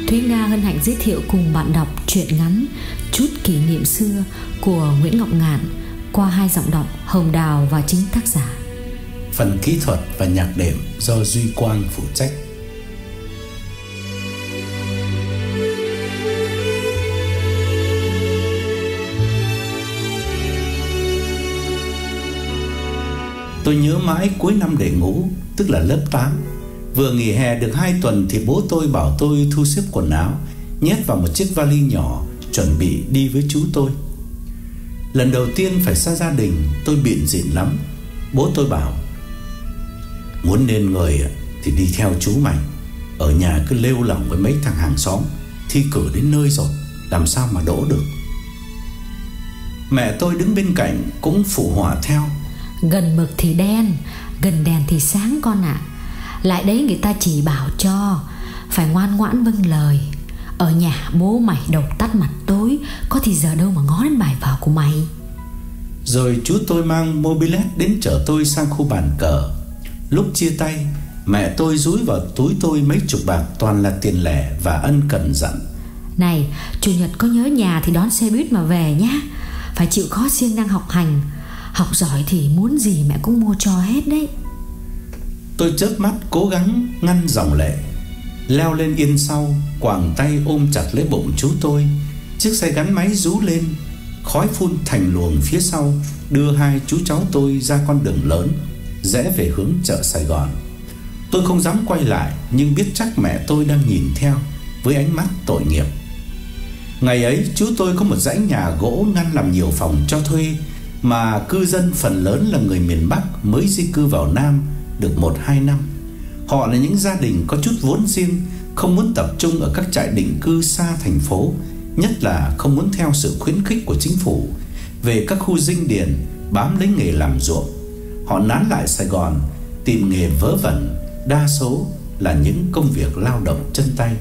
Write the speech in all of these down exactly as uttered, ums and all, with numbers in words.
Thúy Nga hân hạnh giới thiệu cùng bạn đọc truyện ngắn Chút kỷ niệm xưa của Nguyễn Ngọc Ngạn qua hai giọng đọc Hồng Đào và chính tác giả. Phần kỹ thuật và nhạc đệm do Duy Quang phụ trách. Tôi nhớ mãi cuối năm đệ ngũ, tức là lớp tám. Vừa nghỉ hè được hai tuần thì bố tôi bảo tôi thu xếp quần áo, nhét vào một chiếc vali nhỏ, chuẩn bị đi với chú tôi. Lần đầu tiên phải xa gia đình, tôi bịn rịn lắm. Bố tôi bảo: muốn nên người thì đi theo chú mày, ở nhà cứ lêu lỏng với mấy thằng hàng xóm, thi cử đến nơi rồi làm sao mà đỗ được. Mẹ tôi đứng bên cạnh cũng phụ họa theo: gần mực thì đen, gần đèn thì sáng con ạ. à. Lại đấy người ta chỉ bảo cho phải ngoan ngoãn vâng lời. Ở nhà bố mày đầu tắt mặt tối, có thì giờ đâu mà ngó đến bài vở của mày. Rồi chú tôi mang mobilet đến chở tôi sang khu bàn cờ. Lúc chia tay, mẹ tôi dúi vào túi tôi mấy chục bạc toàn là tiền lẻ và ân cần dặn: này, chủ nhật có nhớ nhà thì đón xe buýt mà về nhá. Phải chịu khó siêng năng học hành. Học giỏi thì muốn gì mẹ cũng mua cho hết đấy. Tôi chớp mắt cố gắng ngăn dòng lệ, leo lên yên sau, quàng tay ôm chặt lấy bụng chú tôi. Chiếc xe gắn máy rú lên, khói phun thành luồng phía sau, đưa hai chú cháu tôi ra con đường lớn rẽ về hướng chợ Sài Gòn. Tôi không dám quay lại, nhưng biết chắc mẹ tôi đang nhìn theo với ánh mắt tội nghiệp. Ngày ấy chú tôi có một dãy nhà gỗ ngăn làm nhiều phòng cho thuê, mà cư dân phần lớn là người miền Bắc mới di cư vào Nam được một hai năm. Họ là những gia đình có chút vốn riêng, không muốn tập trung ở các trại định cư xa thành phố, nhất là không muốn theo sự khuyến khích của chính phủ về các khu dinh điền bám lấy nghề làm ruộng. Họ nán lại Sài Gòn tìm nghề vớ vẩn, đa số là những công việc lao động chân tay.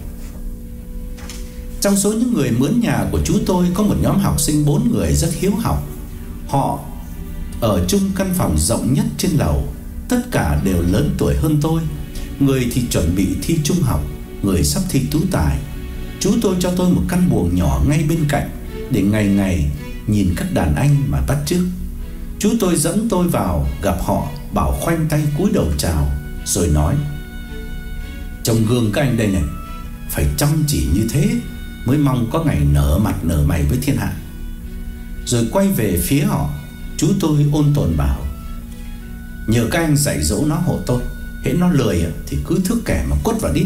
Trong số những người mướn nhà của chú tôi có một nhóm học sinh bốn người rất hiếu học. Họ ở chung căn phòng rộng nhất trên lầu. Tất cả đều lớn tuổi hơn tôi. Người thì chuẩn bị thi trung học, người sắp thi tú tài. Chú tôi cho tôi một căn buồng nhỏ ngay bên cạnh để ngày ngày nhìn các đàn anh mà bắt chước. Chú tôi dẫn tôi vào gặp họ, bảo khoanh tay cúi đầu chào, rồi nói: trông gương các anh đây này, phải chăm chỉ như thế mới mong có ngày nở mặt nở mày với thiên hạ. Rồi quay về phía họ, chú tôi ôn tồn bảo: nhờ các anh dạy dỗ nó hộ tôi, hễ nó lười thì cứ thước kẻ mà quất vào đít.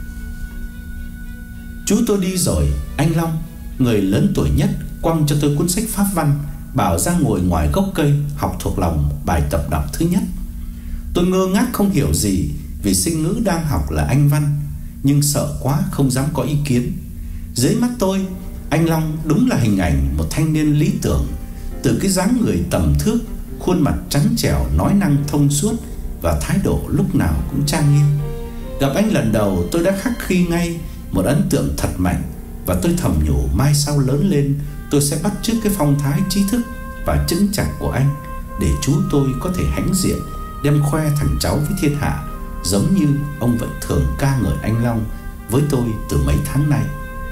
Chú tôi đi rồi, anh Long, người lớn tuổi nhất, quăng cho tôi cuốn sách pháp văn, bảo ra ngồi ngoài gốc cây học thuộc lòng bài tập đọc thứ nhất. Tôi ngơ ngác không hiểu gì, vì sinh ngữ đang học là Anh văn, nhưng sợ quá không dám có ý kiến. Dưới mắt tôi, anh Long đúng là hình ảnh một thanh niên lý tưởng. Từ cái dáng người tầm thước, khuôn mặt trắng trẻo, nói năng thông suốt và thái độ lúc nào cũng trang nghiêm. Gặp anh lần đầu tôi đã khắc ghi ngay một ấn tượng thật mạnh, và tôi thầm nhủ mai sau lớn lên tôi sẽ bắt chước cái phong thái trí thức và chững chạc của anh, để chú tôi có thể hãnh diện đem khoe thằng cháu với thiên hạ, giống như ông vẫn thường ca ngợi anh Long với tôi từ mấy tháng nay.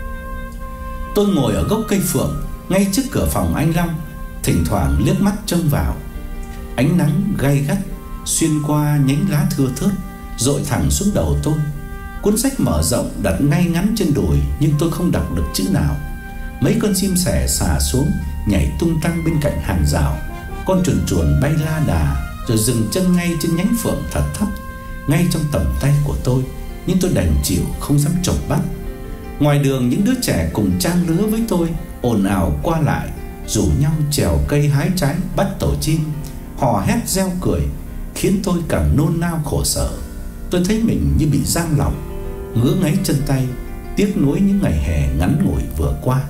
Tôi ngồi ở gốc cây phượng ngay trước cửa phòng anh Long, thỉnh thoảng liếc mắt trông vào. Ánh nắng gay gắt xuyên qua nhánh lá thưa thớt dội thẳng xuống đầu tôi. Cuốn sách mở rộng đặt ngay ngắn trên đùi, nhưng tôi không đọc được chữ nào. Mấy con chim sẻ xà xuống nhảy tung tăng bên cạnh hàng rào. Con chuồn chuồn bay la đà rồi dừng chân ngay trên nhánh phượng thật thấp, ngay trong tầm tay của tôi, nhưng tôi đành chịu không dám chộp bắt. Ngoài đường, những đứa trẻ cùng trang lứa với tôi ồn ào qua lại, rủ nhau trèo cây hái trái bắt tổ chim, hò hét reo cười, khiến tôi càng nôn nao khổ sở. Tôi thấy mình như bị giam lòng, ngứa ngáy chân tay, tiếc nuối những ngày hè ngắn ngủi vừa qua.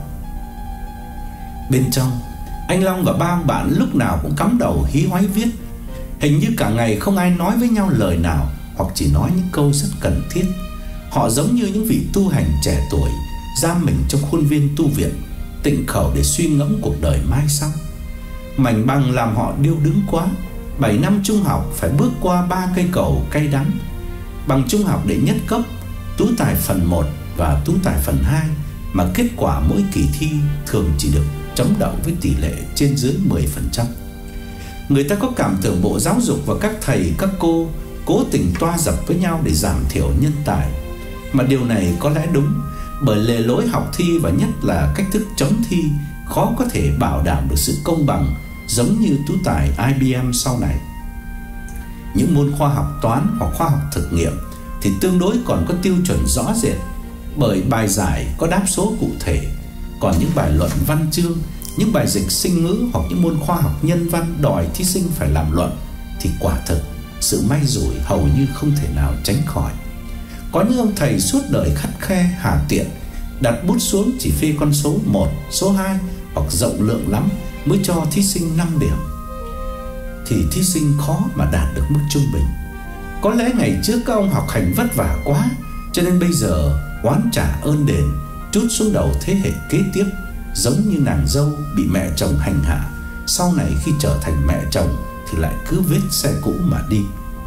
Bên trong, anh Long và ba ông bạn lúc nào cũng cắm đầu hí hoáy viết. Hình như cả ngày không ai nói với nhau lời nào, hoặc chỉ nói những câu rất cần thiết. Họ giống như những vị tu hành trẻ tuổi giam mình trong khuôn viên tu viện, tịnh khẩu để suy ngẫm cuộc đời mai sau. Mảnh bằng làm họ điêu đứng quá. Bảy năm trung học phải bước qua ba cây cầu cay đắng. Bằng trung học đệ nhất cấp, tú tài phần một và tú tài phần hai, mà kết quả mỗi kỳ thi thường chỉ được chấm đậu với tỷ lệ trên dưới mười phần trăm. Người ta có cảm tưởng Bộ Giáo dục và các thầy các cô cố tình toa dập với nhau để giảm thiểu nhân tài. Mà điều này có lẽ đúng, bởi lề lối học thi và nhất là cách thức chấm thi khó có thể bảo đảm được sự công bằng giống như tú tài I B M sau này. Những môn khoa học toán hoặc khoa học thực nghiệm thì tương đối còn có tiêu chuẩn rõ rệt, bởi bài giải có đáp số cụ thể. Còn những bài luận văn chương, những bài dịch sinh ngữ hoặc những môn khoa học nhân văn đòi thí sinh phải làm luận thì quả thực sự may rủi hầu như không thể nào tránh khỏi. Có những ông thầy suốt đời khắt khe hà tiện, đặt bút xuống chỉ phê con số một, số hai hoặc rộng lượng lắm mới cho thí sinh năm điểm, thì thí sinh khó mà đạt được mức trung bình. Có lẽ ngày trước các ông học hành vất vả quá, cho nên bây giờ oán trả ơn đền trút xuống đầu thế hệ kế tiếp, giống như nàng dâu bị mẹ chồng hành hạ, sau này khi trở thành mẹ chồng thì lại cứ vết xe cũ mà đi.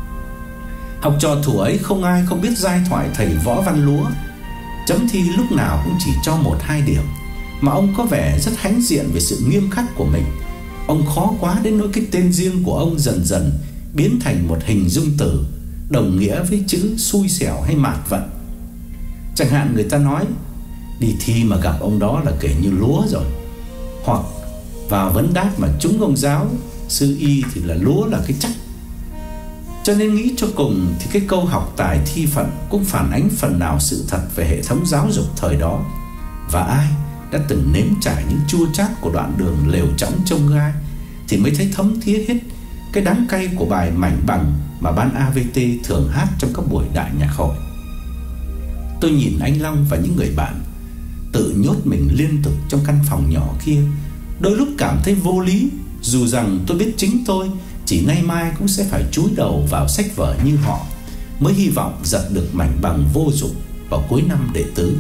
Học trò thủ ấy không ai không biết giai thoại thầy Võ Văn Lúa. Chấm thi lúc nào cũng chỉ cho một hai điểm, mà ông có vẻ rất hãnh diện về sự nghiêm khắc của mình. Ông khó quá đến nỗi cái tên riêng của ông dần dần biến thành một hình dung từ đồng nghĩa với chữ xui xẻo hay mạt vận. Chẳng hạn người ta nói đi thi mà gặp ông đó là kể như lúa rồi, hoặc vào vấn đáp mà trúng ông giáo sư y thì là lúa là cái chắc. Cho nên nghĩ cho cùng thì cái câu học tài thi phận cũng phản ánh phần nào sự thật về hệ thống giáo dục thời đó. Và ai đã từng nếm trải những chua chát của đoạn đường lều trõng trông gai thì mới thấy thấm thía hết cái đắng cay của bài mảnh bằng mà ban A V T thường hát trong các buổi đại nhạc hội. Tôi nhìn anh Long và những người bạn tự nhốt mình liên tục trong căn phòng nhỏ kia, đôi lúc cảm thấy vô lý, dù rằng tôi biết chính tôi chỉ nay mai cũng sẽ phải chúi đầu vào sách vở như họ, mới hy vọng giật được mảnh bằng vô dụng vào cuối năm đệ tứ.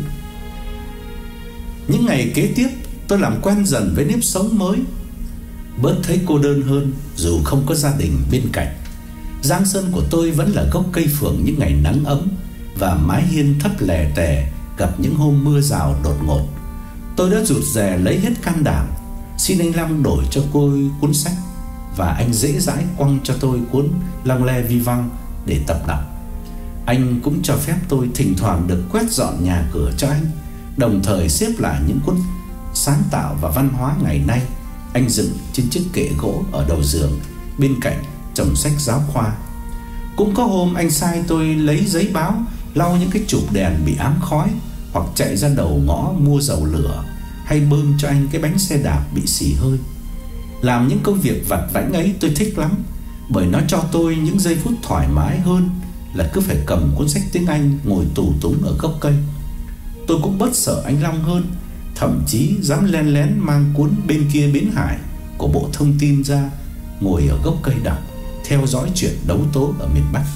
Những ngày kế tiếp, tôi làm quen dần với nếp sống mới, bớt thấy cô đơn hơn dù không có gia đình bên cạnh. Giang sơn của tôi vẫn là gốc cây phượng những ngày nắng ấm và mái hiên thấp lè tè gặp những hôm mưa rào đột ngột. Tôi đã rụt rè lấy hết can đảm xin anh Long đổi cho tôi cuốn sách, và anh dễ dãi quăng cho tôi cuốn L'Anglais Vivant để tập đọc. Anh cũng cho phép tôi thỉnh thoảng được quét dọn nhà cửa cho anh, đồng thời xếp lại những cuốn sáng tạo và văn hóa ngày nay anh dựng trên chiếc kệ gỗ ở đầu giường bên cạnh chồng sách giáo khoa. Cũng có hôm anh sai tôi lấy giấy báo lau những cái chụp đèn bị ám khói, hoặc chạy ra đầu ngõ mua dầu lửa, hay bơm cho anh cái bánh xe đạp bị xì hơi. Làm những công việc vặt vãnh ấy tôi thích lắm, bởi nó cho tôi những giây phút thoải mái hơn là cứ phải cầm cuốn sách tiếng Anh ngồi tù túng ở gốc cây. Tôi cũng bớt sợ anh Long hơn, thậm chí dám len lén mang cuốn Bên Kia Bến Hải của Bộ Thông tin ra, ngồi ở gốc cây đọc, theo dõi chuyện đấu tố ở miền Bắc.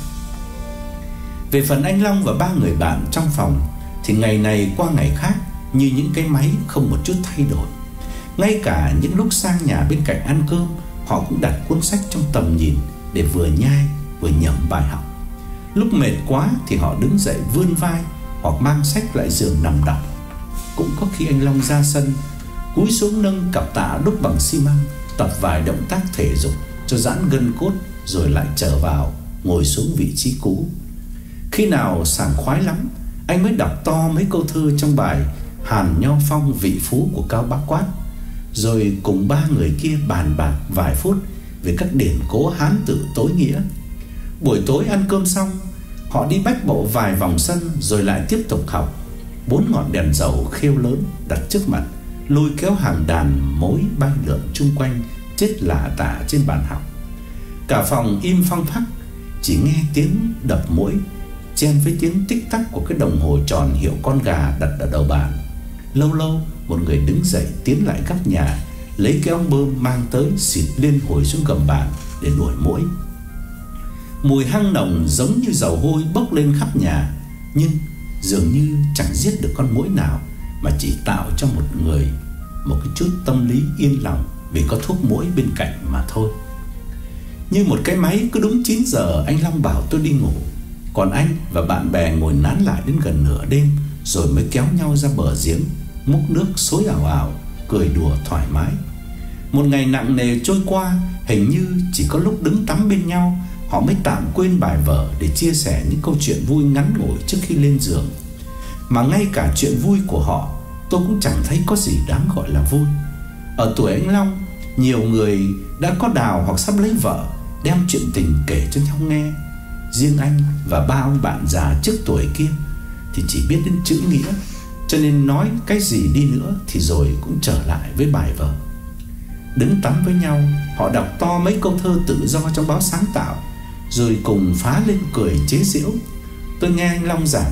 Về phần anh Long và ba người bạn trong phòng thì ngày này qua ngày khác, như những cái máy không một chút thay đổi. Ngay cả những lúc sang nhà bên cạnh ăn cơm, họ cũng đặt cuốn sách trong tầm nhìn để vừa nhai vừa nhẩm bài học. Lúc mệt quá thì họ đứng dậy vươn vai, hoặc mang sách lại giường nằm đọc. Cũng có khi anh Long ra sân, cúi xuống nâng cặp tạ đúc bằng xi măng, tập vài động tác thể dục cho giãn gân cốt, rồi lại trở vào ngồi xuống vị trí cũ. Khi nào sảng khoái lắm, anh mới đọc to mấy câu thơ trong bài Hàn Nho Phong Vị Phú của Cao Bá Quát, rồi cùng ba người kia bàn bạc vài phút về các điển cố Hán tự tối nghĩa. Buổi tối ăn cơm xong, họ đi bách bộ vài vòng sân rồi lại tiếp tục học. Bốn ngọn đèn dầu khêu lớn đặt trước mặt, lôi kéo hàng đàn mối bay lượn chung quanh, chết lả tả trên bàn học. Cả phòng im phăng phắc, chỉ nghe tiếng đập muỗi chen với tiếng tích tắc của cái đồng hồ tròn hiệu con gà đặt ở đầu bàn. Lâu lâu một người đứng dậy tiến lại góc nhà, lấy cái ống bơm mang tới xịt liên hồi xuống gầm bàn để đuổi muỗi. Mùi hăng nồng giống như dầu hôi bốc lên khắp nhà, nhưng dường như chẳng giết được con muỗi nào, mà chỉ tạo cho một người một cái chút tâm lý yên lòng vì có thuốc muỗi bên cạnh mà thôi. Như một cái máy, cứ đúng chín giờ anh Long bảo tôi đi ngủ, còn anh và bạn bè ngồi nán lại đến gần nửa đêm rồi mới kéo nhau ra bờ giếng, múc nước xối ảo ảo, cười đùa thoải mái. Một ngày nặng nề trôi qua, hình như chỉ có lúc đứng tắm bên nhau họ mới tạm quên bài vở để chia sẻ những câu chuyện vui ngắn ngủi trước khi lên giường. Mà ngay cả chuyện vui của họ tôi cũng chẳng thấy có gì đáng gọi là vui. Ở tuổi anh Long, nhiều người đã có đào hoặc sắp lấy vợ, đem chuyện tình kể cho nhau nghe. Riêng anh và ba ông bạn già trước tuổi kia thì chỉ biết đến chữ nghĩa, cho nên nói cái gì đi nữa thì rồi cũng trở lại với bài vở. Đứng tắm với nhau, họ đọc to mấy câu thơ tự do trong báo Sáng Tạo, rồi cùng phá lên cười chế giễu. Tôi nghe anh Long giảng,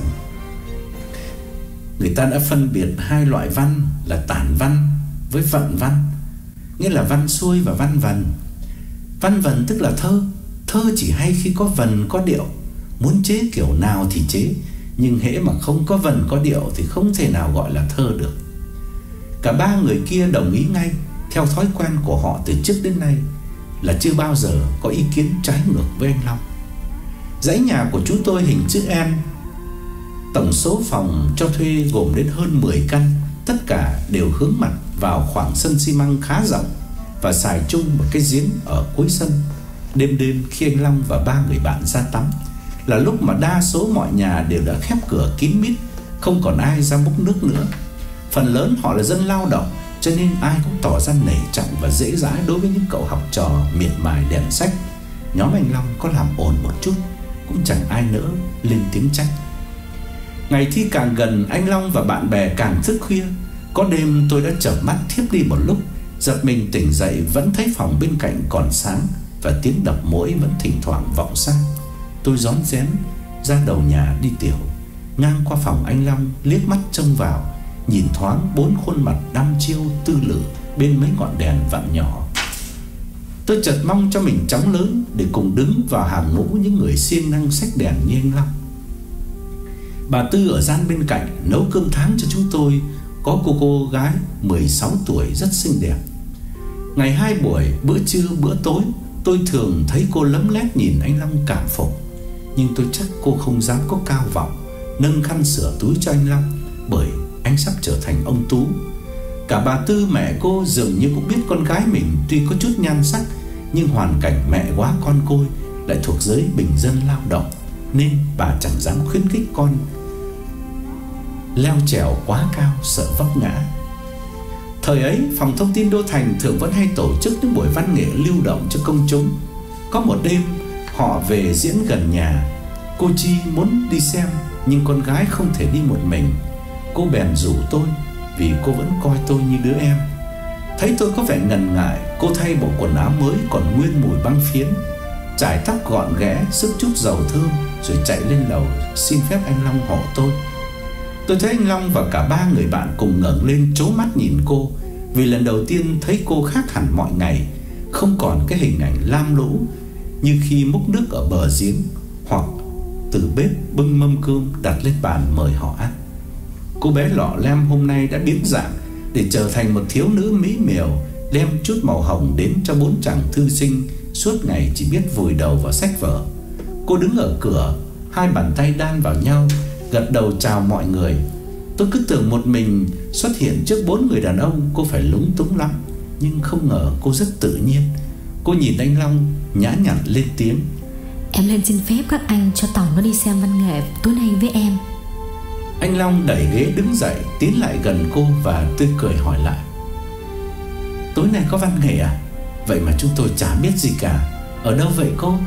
người ta đã phân biệt hai loại văn là tản văn với vận văn, nghĩa là văn xuôi và văn vần. Văn vần tức là thơ. Thơ chỉ hay khi có vần có điệu, muốn chế kiểu nào thì chế, nhưng hễ mà không có vần có điệu thì không thể nào gọi là thơ được. Cả ba người kia đồng ý ngay, theo thói quen của họ từ trước đến nay, là chưa bao giờ có ý kiến trái ngược với anh Long. Dãy nhà của chúng tôi hình chữ N, tổng số phòng cho thuê gồm đến hơn mười căn, tất cả đều hướng mặt vào khoảng sân xi măng khá rộng và xài chung một cái giếng ở cuối sân. Đêm đêm khi anh Long và ba người bạn ra tắm là lúc mà đa số mọi nhà đều đã khép cửa kín mít, không còn ai ra múc nước nữa. Phần lớn họ là dân lao động, cho nên ai cũng tỏ ra nể trọng và dễ dãi đối với những cậu học trò miệt mài đèn sách. Nhóm anh Long có làm ồn một chút cũng chẳng ai nỡ lên tiếng trách. Ngày thi càng gần, anh Long và bạn bè càng thức khuya. Có đêm tôi đã chợp mắt thiếp đi một lúc, giật mình tỉnh dậy vẫn thấy phòng bên cạnh còn sáng và tiếng đập mũi vẫn thỉnh thoảng vọng sang. Tôi rón rén ra đầu nhà đi tiểu, ngang qua phòng anh Long, liếc mắt trông vào, nhìn thoáng bốn khuôn mặt đăm chiêu tư lự bên mấy ngọn đèn vặn nhỏ. Tôi chợt mong cho mình chóng lớn để cùng đứng vào hàng ngũ những người siêng năng xách đèn như anh Long. Bà Tư ở gian bên cạnh nấu cơm tháng cho chúng tôi. Có cô cô gái mười sáu tuổi rất xinh đẹp. Ngày hai buổi, bữa trưa bữa tối, tôi thường thấy cô lấm lét nhìn anh Long cảm phục. Nhưng tôi chắc cô không dám có cao vọng nâng khăn sửa túi cho anh Long, bởi anh sắp trở thành ông Tú. Cả bà Tư mẹ cô dường như cũng biết con gái mình tuy có chút nhan sắc, nhưng hoàn cảnh mẹ quá con côi lại thuộc giới bình dân lao động, nên bà chẳng dám khuyến khích con leo trèo quá cao sợ vấp ngã. Thời ấy, Phòng Thông tin Đô Thành thường vẫn hay tổ chức những buổi văn nghệ lưu động cho công chúng. Có một đêm, họ về diễn gần nhà. Cô Chi muốn đi xem, nhưng con gái không thể đi một mình. Cô bèn rủ tôi, vì cô vẫn coi tôi như đứa em. Thấy tôi có vẻ ngần ngại, cô thay bộ quần áo mới còn nguyên mùi băng phiến, chải tóc gọn ghẽ, sức chút dầu thơm, rồi chạy lên lầu xin phép anh Long hộ tôi. Tôi thấy anh Long và cả ba người bạn cùng ngẩng lên trố mắt nhìn cô, vì lần đầu tiên thấy cô khác hẳn mọi ngày, không còn cái hình ảnh lam lũ như khi múc nước ở bờ giếng, hoặc từ bếp bưng mâm cơm đặt lên bàn mời họ ăn. Cô bé lọ lem hôm nay đã biến dạng để trở thành một thiếu nữ mỹ miều, đem chút màu hồng đến cho bốn chàng thư sinh suốt ngày chỉ biết vùi đầu vào sách vở. Cô đứng ở cửa, hai bàn tay đan vào nhau, gật đầu chào mọi người. Tôi cứ tưởng một mình xuất hiện trước bốn người đàn ông cô phải lúng túng lắm, nhưng không ngờ cô rất tự nhiên. Cô nhìn anh Long nhã nhặn lên tiếng: Em lên xin phép các anh cho Tòng nó đi xem văn nghệ tối nay với em. Anh Long đẩy ghế đứng dậy, tiến lại gần cô và tươi cười hỏi lại: Tối nay có văn nghệ à? Vậy mà chúng tôi chả biết gì cả. Ở đâu vậy cô?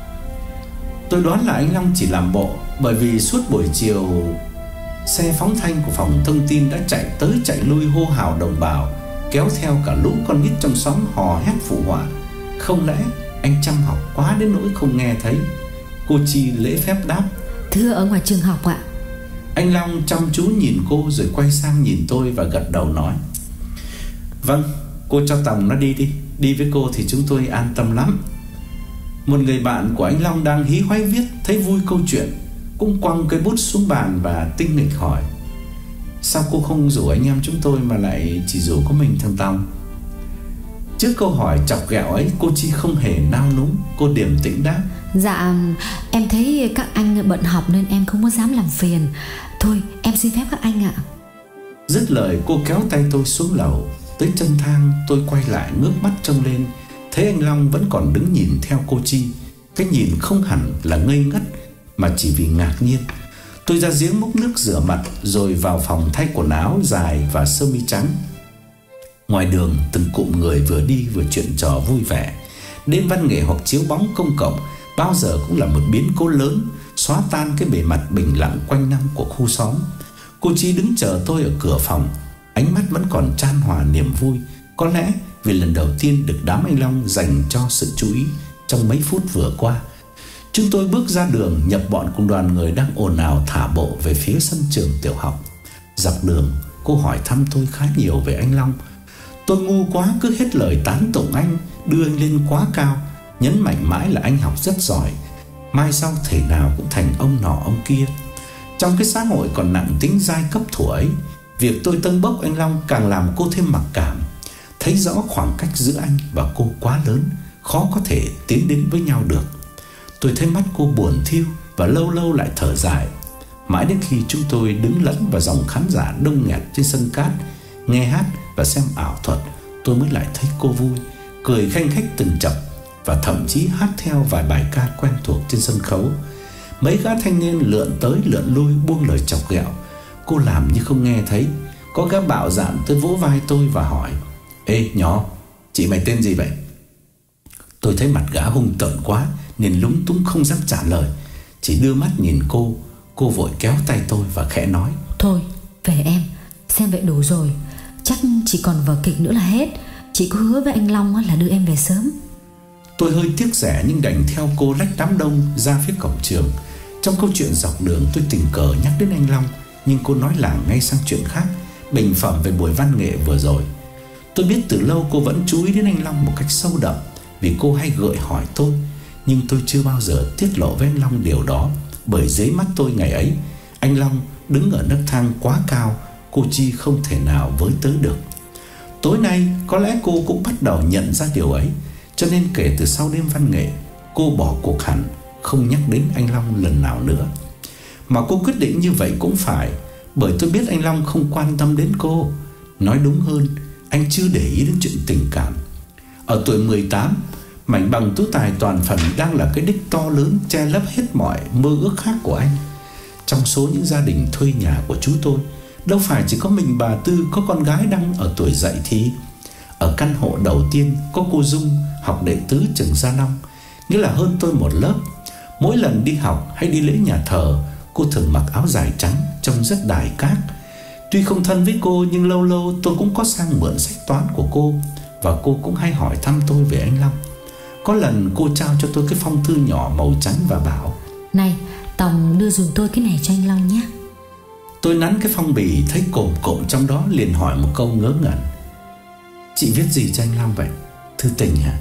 Tôi đoán là anh Long chỉ làm bộ, bởi vì suốt buổi chiều xe phóng thanh của Phòng Thông tin đã chạy tới chạy lui hô hào đồng bào, kéo theo cả lũ con nít trong xóm hò hét phụ họa. Không lẽ anh chăm học quá đến nỗi không nghe thấy? Cô Chi lễ phép đáp: Thưa, ở ngoài trường học ạ. Anh Long chăm chú nhìn cô rồi quay sang nhìn tôi và gật đầu nói: Vâng, cô cho Tòng nó đi đi. Đi với cô thì chúng tôi an tâm lắm. Một người bạn của anh Long đang hí hoáy viết, thấy vui câu chuyện, cũng quăng cây bút xuống bàn và tinh nghịch hỏi: Sao cô không rủ anh em chúng tôi mà lại chỉ rủ có mình thằng Tòng? Trước câu hỏi chọc ghẹo ấy, cô Chi không hề nao núng. Cô điềm tĩnh đáp: Dạ, em thấy các anh bận học nên em không có dám làm phiền. Thôi em xin phép các anh ạ. Dứt lời cô kéo tay tôi xuống lầu. Tới chân thang tôi quay lại ngước mắt trông lên, thấy anh Long vẫn còn đứng nhìn theo cô Chi. Cái nhìn không hẳn là ngây ngất, mà chỉ vì ngạc nhiên. Tôi ra giếng múc nước rửa mặt, rồi vào phòng thay quần áo dài và sơ mi trắng. Ngoài đường từng cụm người vừa đi vừa chuyện trò vui vẻ. Đêm văn nghệ hoặc chiếu bóng công cộng bao giờ cũng là một biến cố lớn, xóa tan cái bề mặt bình lặng quanh năm của khu xóm. Cô Chi đứng chờ tôi ở cửa phòng, ánh mắt vẫn còn chan hòa niềm vui. Có lẽ vì lần đầu tiên được đám anh Long dành cho sự chú ý trong mấy phút vừa qua. Chúng tôi bước ra đường, nhập bọn cùng đoàn người đang ồn ào thả bộ về phía sân trường tiểu học. Dọc đường cô hỏi thăm tôi khá nhiều về anh Long. Tôi ngu quá cứ hết lời tán tụng anh, đưa anh lên quá cao, nhấn mạnh mãi là anh học rất giỏi, mai sau thể nào cũng thành ông nọ ông kia. Trong cái xã hội còn nặng tính giai cấp thuở ấy, việc tôi tâng bốc anh Long càng làm cô thêm mặc cảm. Thấy rõ khoảng cách giữa anh và cô quá lớn, khó có thể tiến đến với nhau được. Tôi thấy mắt cô buồn thiu và lâu lâu lại thở dài. Mãi đến khi chúng tôi đứng lẫn vào dòng khán giả đông nghẹt trên sân cát, nghe hát và xem ảo thuật, tôi mới lại thấy cô vui, cười khanh khách từng chập, và thậm chí hát theo vài bài ca quen thuộc trên sân khấu. Mấy gã thanh niên lượn tới lượn lui buông lời chọc ghẹo. Cô làm như không nghe thấy. Có gã bạo dạn tới vỗ vai tôi và hỏi: Ê nhỏ, chị mày tên gì vậy? Tôi thấy mặt gã hung tợn quá nên lúng túng không dám trả lời, chỉ đưa mắt nhìn cô. Cô vội kéo tay tôi và khẽ nói: Thôi về em, xem vậy đủ rồi. Chắc chỉ còn vở kịch nữa là hết. Chị có hứa với anh Long là đưa em về sớm. Tôi hơi tiếc rẻ nhưng đành theo cô lách đám đông ra phía cổng trường. Trong câu chuyện dọc đường tôi tình cờ nhắc đến anh Long, nhưng cô nói lảng ngay sang chuyện khác, bình phẩm về buổi văn nghệ vừa rồi. Tôi biết từ lâu cô vẫn chú ý đến anh Long một cách sâu đậm, vì cô hay gợi hỏi tôi. Nhưng tôi chưa bao giờ tiết lộ với anh Long điều đó, bởi dưới mắt tôi ngày ấy, anh Long đứng ở nấc thang quá cao, cô Chi không thể nào với tới được. Tối nay có lẽ cô cũng bắt đầu nhận ra điều ấy, cho nên kể từ sau đêm văn nghệ, cô bỏ cuộc hẳn, không nhắc đến anh Long lần nào nữa. Mà cô quyết định như vậy cũng phải, bởi tôi biết anh Long không quan tâm đến cô. Nói đúng hơn, anh chưa để ý đến chuyện tình cảm. Ở tuổi mười tám, mảnh bằng tú tài toàn phần đang là cái đích to lớn che lấp hết mọi mơ ước khác của anh. Trong số những gia đình thuê nhà của chú tôi, đâu phải chỉ có mình bà Tư có con gái đang ở tuổi dậy thì. Ở căn hộ đầu tiên có cô Dung, học đệ tứ trường Gia Long, nghĩa là hơn tôi một lớp. Mỗi lần đi học hay đi lễ nhà thờ, cô thường mặc áo dài trắng trông rất đài cát. Tuy không thân với cô nhưng lâu lâu tôi cũng có sang mượn sách toán của cô, và cô cũng hay hỏi thăm tôi về anh Long. Có lần cô trao cho tôi cái phong thư nhỏ màu trắng và bảo: Này, Tòng đưa dùm tôi cái này cho anh Long nhé. Tôi nắn cái phong bì thấy cộm cộm trong đó, liền hỏi một câu ngớ ngẩn: Chị viết gì cho anh Long vậy? Thư tình hả?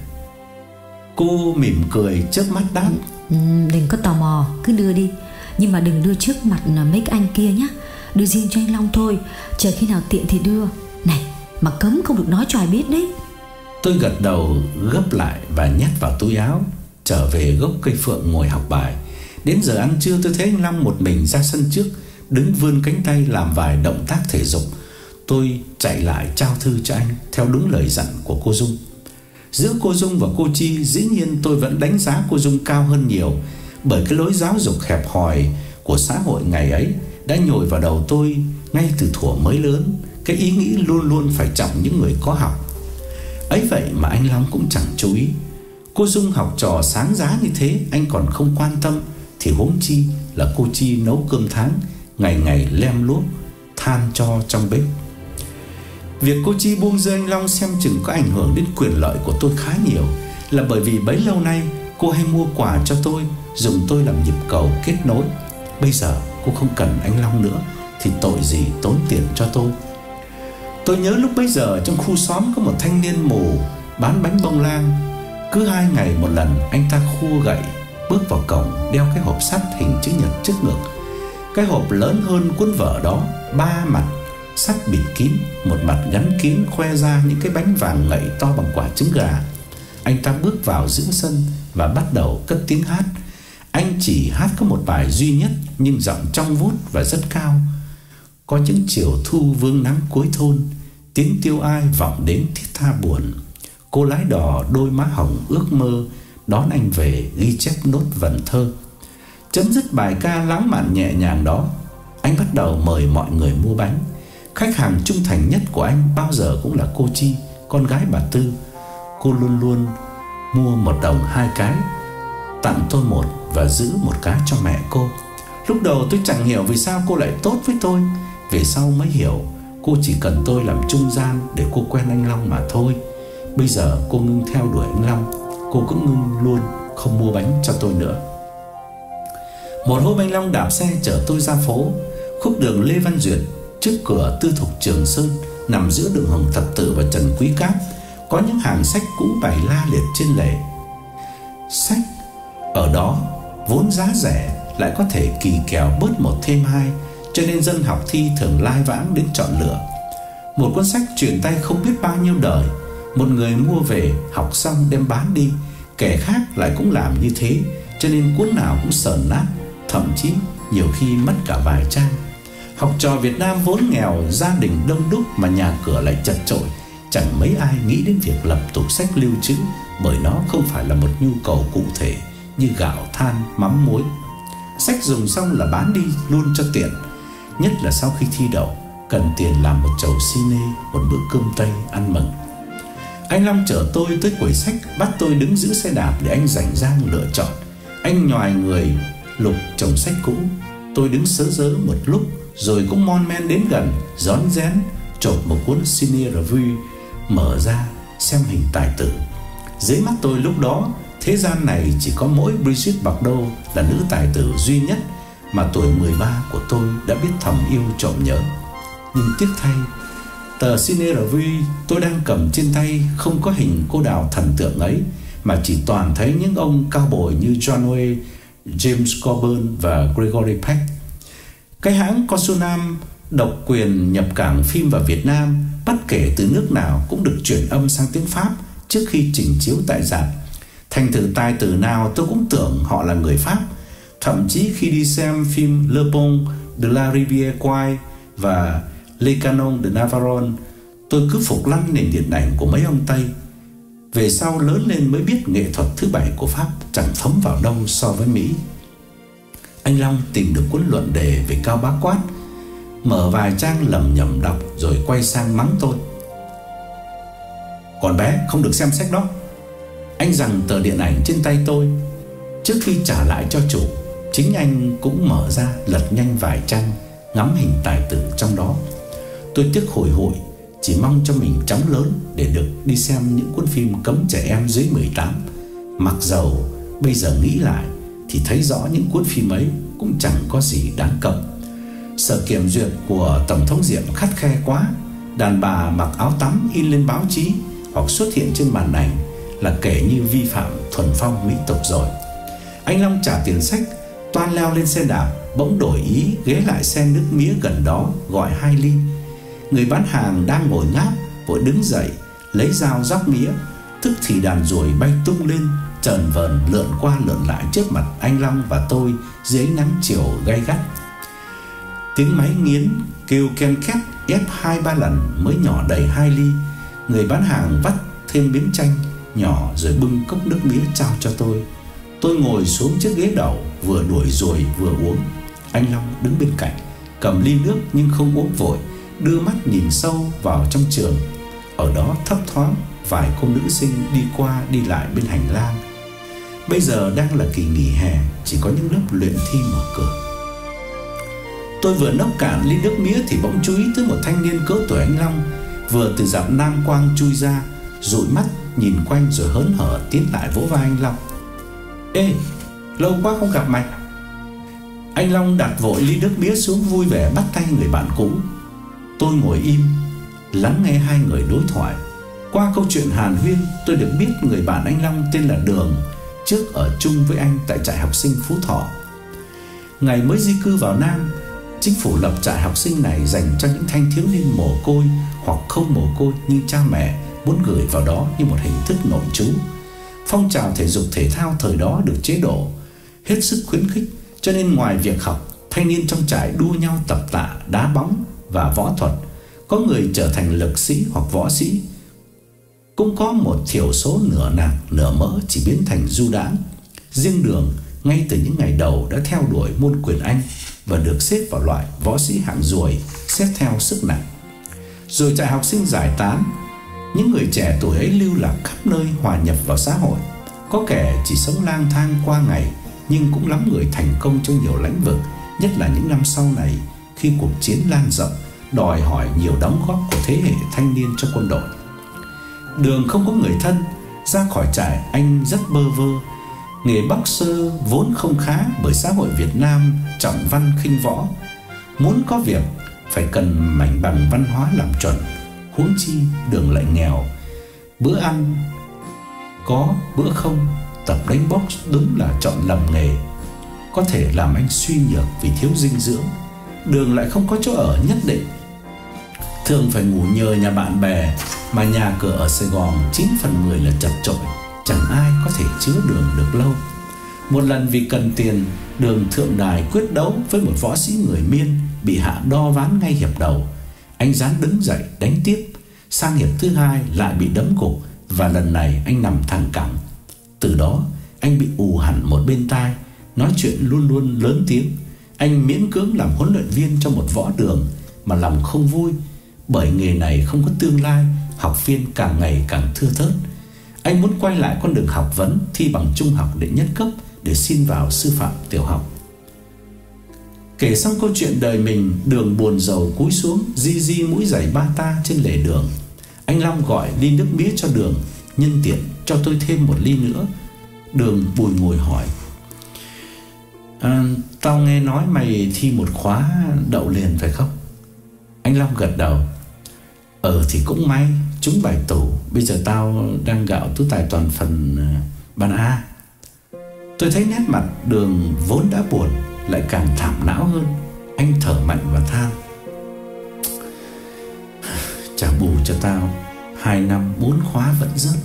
Cô mỉm cười chớp mắt đáp: ừ, Đừng có tò mò, cứ đưa đi. Nhưng mà đừng đưa trước mặt mấy cái anh kia nhé. Đưa riêng cho anh Long thôi, chờ khi nào tiện thì đưa. Này, mà cấm không được nói cho ai biết đấy. Tôi gật đầu gấp lại và nhét vào túi áo, trở về gốc cây phượng ngồi học bài. Đến giờ ăn trưa tôi thấy anh Long một mình ra sân trước, đứng vươn cánh tay làm vài động tác thể dục. Tôi chạy lại trao thư cho anh theo đúng lời dặn của cô Dung. Giữa cô Dung và cô Chi, dĩ nhiên tôi vẫn đánh giá cô Dung cao hơn nhiều, bởi cái lối giáo dục hẹp hòi của xã hội ngày ấy đã nhồi vào đầu tôi ngay từ thuở mới lớn cái ý nghĩ luôn luôn phải trọng những người có học. Ấy vậy mà anh Long cũng chẳng chú ý. Cô Dung học trò sáng giá như thế anh còn không quan tâm, thì huống chi là cô Chi nấu cơm tháng, ngày ngày lem luốc than cho trong bếp. Việc cô Chi buông rơi anh Long xem chừng có ảnh hưởng đến quyền lợi của tôi khá nhiều, là bởi vì bấy lâu nay cô hay mua quà cho tôi, dùng tôi làm nhịp cầu kết nối. Bây giờ cô không cần anh Long nữa thì tội gì tốn tiền cho tôi. Tôi nhớ lúc bấy giờ trong khu xóm có một thanh niên mù bán bánh bông lan. Cứ hai ngày một lần anh ta khua gậy bước vào cổng, đeo cái hộp sắt hình chữ nhật trước ngực. Cái hộp lớn hơn cuốn vở đó, ba mặt, sắt bịt kín, một mặt gắn kiếng khoe ra những cái bánh vàng ngậy to bằng quả trứng gà. Anh ta bước vào giữa sân và bắt đầu cất tiếng hát. Anh chỉ hát có một bài duy nhất, nhưng giọng trong vút và rất cao. Có những chiều thu vương nắng cuối thôn, tiếng tiêu ai vọng đến thiết tha buồn. Cô lái đò đôi má hồng ước mơ đón anh về ghi chép nốt vần thơ. Chấm dứt bài ca lãng mạn nhẹ nhàng đó, anh bắt đầu mời mọi người mua bánh. Khách hàng trung thành nhất của anh bao giờ cũng là cô Chi, con gái bà Tư. Cô luôn luôn mua một đồng hai cái, tặng tôi một và giữ một cái cho mẹ cô. Lúc đầu tôi chẳng hiểu vì sao cô lại tốt với tôi. Về sau mới hiểu cô chỉ cần tôi làm trung gian để cô quen anh Long mà thôi. Bây giờ cô ngưng theo đuổi anh Long, cô cũng ngưng luôn không mua bánh cho tôi nữa. Một hôm anh Long đạp xe chở tôi ra phố. Khúc đường Lê Văn Duyệt trước cửa tư thục Trường Sơn, nằm giữa đường Hồng Thập Tự và Trần Quý Cáp, có những hàng sách cũ bày la liệt trên lề. Sách ở đó vốn giá rẻ, lại có thể kỳ kèo bớt một thêm hai, cho nên dân học thi thường lai vãng đến chọn lựa. Một cuốn sách truyền tay không biết bao nhiêu đời, một người mua về học xong đem bán đi, kẻ khác lại cũng làm như thế, cho nên cuốn nào cũng sờn nát, thậm chí nhiều khi mất cả vài trang. Học trò Việt Nam vốn nghèo, gia đình đông đúc mà nhà cửa lại chật chội, chẳng mấy ai nghĩ đến việc lập tủ sách lưu trữ, bởi nó không phải là một nhu cầu cụ thể như gạo, than, mắm, muối. Sách dùng xong là bán đi luôn cho tiện, nhất là sau khi thi đậu, cần tiền làm một chầu cine, một bữa cơm Tây ăn mừng. Anh Long chở tôi tới quầy sách, bắt tôi đứng giữ xe đạp để anh rảnh rang lựa chọn. Anh nhoài người lục chồng sách cũ, tôi đứng sớ rớ một lúc, rồi cũng mon men đến gần, rón rén chộp một cuốn Cine Revue, mở ra xem hình tài tử. Dưới mắt tôi lúc đó, thế gian này chỉ có mỗi Brigitte Bardot là nữ tài tử duy nhất mà tuổi mười ba của tôi đã biết thầm yêu trộm nhớ. Nhưng tiếc thay, tờ Cine Revue tôi đang cầm trên tay không có hình cô đào thần tượng ấy, mà chỉ toàn thấy những ông cao bồi như John Wayne, James Coburn và Gregory Peck. Cái hãng Consortium độc quyền nhập cảng phim vào Việt Nam, bất kể từ nước nào, cũng được chuyển âm sang tiếng Pháp trước khi trình chiếu tại rạp. Thành thử tài tử nào tôi cũng tưởng họ là người Pháp. Thậm chí khi đi xem phim Le Pont de la Rivière Kwai và Les Canons de Navarone, tôi cứ phục lăng nền điện ảnh của mấy ông Tây. Về sau lớn lên mới biết nghệ thuật thứ bảy của Pháp chẳng thấm vào đâu so với Mỹ. Anh Long tìm được cuốn luận đề về Cao Bá Quát, mở vài trang lầm nhầm đọc rồi quay sang mắng tôi. Còn bé không được xem sách đó. Anh giằng tờ điện ảnh trên tay tôi. Trước khi trả lại cho chủ, chính anh cũng mở ra lật nhanh vài trang, ngắm hình tài tử trong đó. Tôi tiếc hồi hội, chỉ mong cho mình chóng lớn để được đi xem những cuốn phim cấm trẻ em dưới mười tám. Mặc dầu bây giờ nghĩ lại thì thấy rõ những cuốn phim ấy cũng chẳng có gì đáng cầm. Sở kiểm duyệt của Tổng thống Diệm khắt khe quá. Đàn bà mặc áo tắm in lên báo chí hoặc xuất hiện trên màn ảnh là kể như vi phạm thuần phong mỹ tục rồi. Anh Long trả tiền sách, toan leo lên xe đạp, bỗng đổi ý ghé lại xe nước mía gần đó gọi hai ly. Người bán hàng đang ngồi ngáp vội đứng dậy lấy dao róc mía. Tức thì đàn ruồi bay tung lên, chờn vờn lượn qua lượn lại trước mặt anh Long và tôi dưới nắng chiều gay gắt. Tiếng máy nghiến kêu ken két ép hai ba lần mới nhỏ đầy hai ly. Người bán hàng vắt thêm miếng chanh nhỏ rồi bưng cốc nước mía trao cho tôi. Tôi ngồi xuống chiếc ghế đầu, vừa đuổi ruồi vừa uống. Anh Long đứng bên cạnh, cầm ly nước nhưng không uống vội, đưa mắt nhìn sâu vào trong trường. Ở đó thấp thoáng vài cô nữ sinh đi qua đi lại bên hành lang. Bây giờ đang là kỳ nghỉ hè, chỉ có những lớp luyện thi mở cửa. Tôi vừa nốc cạn ly nước mía thì bỗng chú ý tới một thanh niên cỡ tuổi anh Long, vừa từ dạp Nam Quang chui ra, dụi mắt nhìn quanh rồi hớn hở tiến lại vỗ vai anh Long. Ê, lâu quá không gặp mày. Anh Long đặt vội ly nước mía xuống, vui vẻ bắt tay người bạn cũ. Tôi ngồi im lắng nghe hai người đối thoại. Qua câu chuyện hàn huyên, tôi được biết người bạn anh Long tên là Đường, trước ở chung với anh tại trại học sinh Phú Thọ. Ngày mới di cư vào Nam, Chính phủ lập trại học sinh này dành cho những thanh thiếu niên mồ côi hoặc không mồ côi nhưng cha mẹ muốn gửi vào đó như một hình thức nội trú. Phong trào thể dục thể thao thời đó được chế độ hết sức khuyến khích, cho nên ngoài việc học, thanh niên trong trại đua nhau tập tạ, đá bóng và võ thuật. Có người trở thành lực sĩ hoặc võ sĩ, cũng có một thiểu số nửa nạc nửa mỡ chỉ biến thành du đãng. Riêng Đường ngay từ những ngày đầu đã theo đuổi môn quyền Anh và được xếp vào loại võ sĩ hạng ruồi, xét theo sức nặng. Rồi trại học sinh giải tán, những người trẻ tuổi ấy lưu lạc khắp nơi, hòa nhập vào xã hội. Có kẻ chỉ sống lang thang qua ngày, nhưng cũng lắm người thành công trong nhiều lĩnh vực, nhất là những năm sau này khi cuộc chiến lan rộng, đòi hỏi nhiều đóng góp của thế hệ thanh niên cho quân đội. Đường không có người thân, ra khỏi trại anh rất bơ vơ. Nghề boxer vốn không khá bởi xã hội Việt Nam trọng văn khinh võ. Muốn có việc phải cần mảnh bằng văn hóa làm chuẩn, huống chi Đường lại nghèo. Bữa ăn có bữa không, tập đánh box đúng là chọn lầm nghề, có thể làm anh suy nhược vì thiếu dinh dưỡng. Đường lại không có chỗ ở nhất định, thường phải ngủ nhờ nhà bạn bè, mà nhà cửa ở Sài Gòn chín phần mười là chật chội, chẳng ai có thể chứa Đường được lâu. Một lần vì cần tiền, Đường thượng đài quyết đấu với một võ sĩ người Miên, bị hạ đo ván ngay hiệp đầu. Anh ráng đứng dậy đánh tiếp. Sang hiệp thứ hai lại bị đấm gục, và lần này anh nằm thẳng cẳng. Từ đó anh bị ù hẳn một bên tai, nói chuyện luôn luôn lớn tiếng. Anh miễn cưỡng làm huấn luyện viên cho một võ đường, mà lòng không vui, bởi nghề này không có tương lai, học viên càng ngày càng thưa thớt. Anh muốn quay lại con đường học vấn, thi bằng trung học đệ nhất cấp để xin vào sư phạm tiểu học. Kể xong câu chuyện đời mình, Đường buồn rầu cúi xuống di di mũi giày bata trên lề đường. Anh Long gọi ly nước mía cho Đường, nhân tiện cho tôi thêm một ly nữa. Đường bùi ngùi hỏi: à, tao nghe nói mày thi một khóa đậu liền phải không? Anh Long gật đầu. Ờ thì cũng may, trúng bài tủ. Bây giờ tao đang gạo tú tài toàn phần ban A. Tôi thấy nét mặt Đường vốn đã buồn lại càng thảm não hơn. Anh thở mạnh và than: trả bù cho tao hai năm bốn khóa vẫn rớt.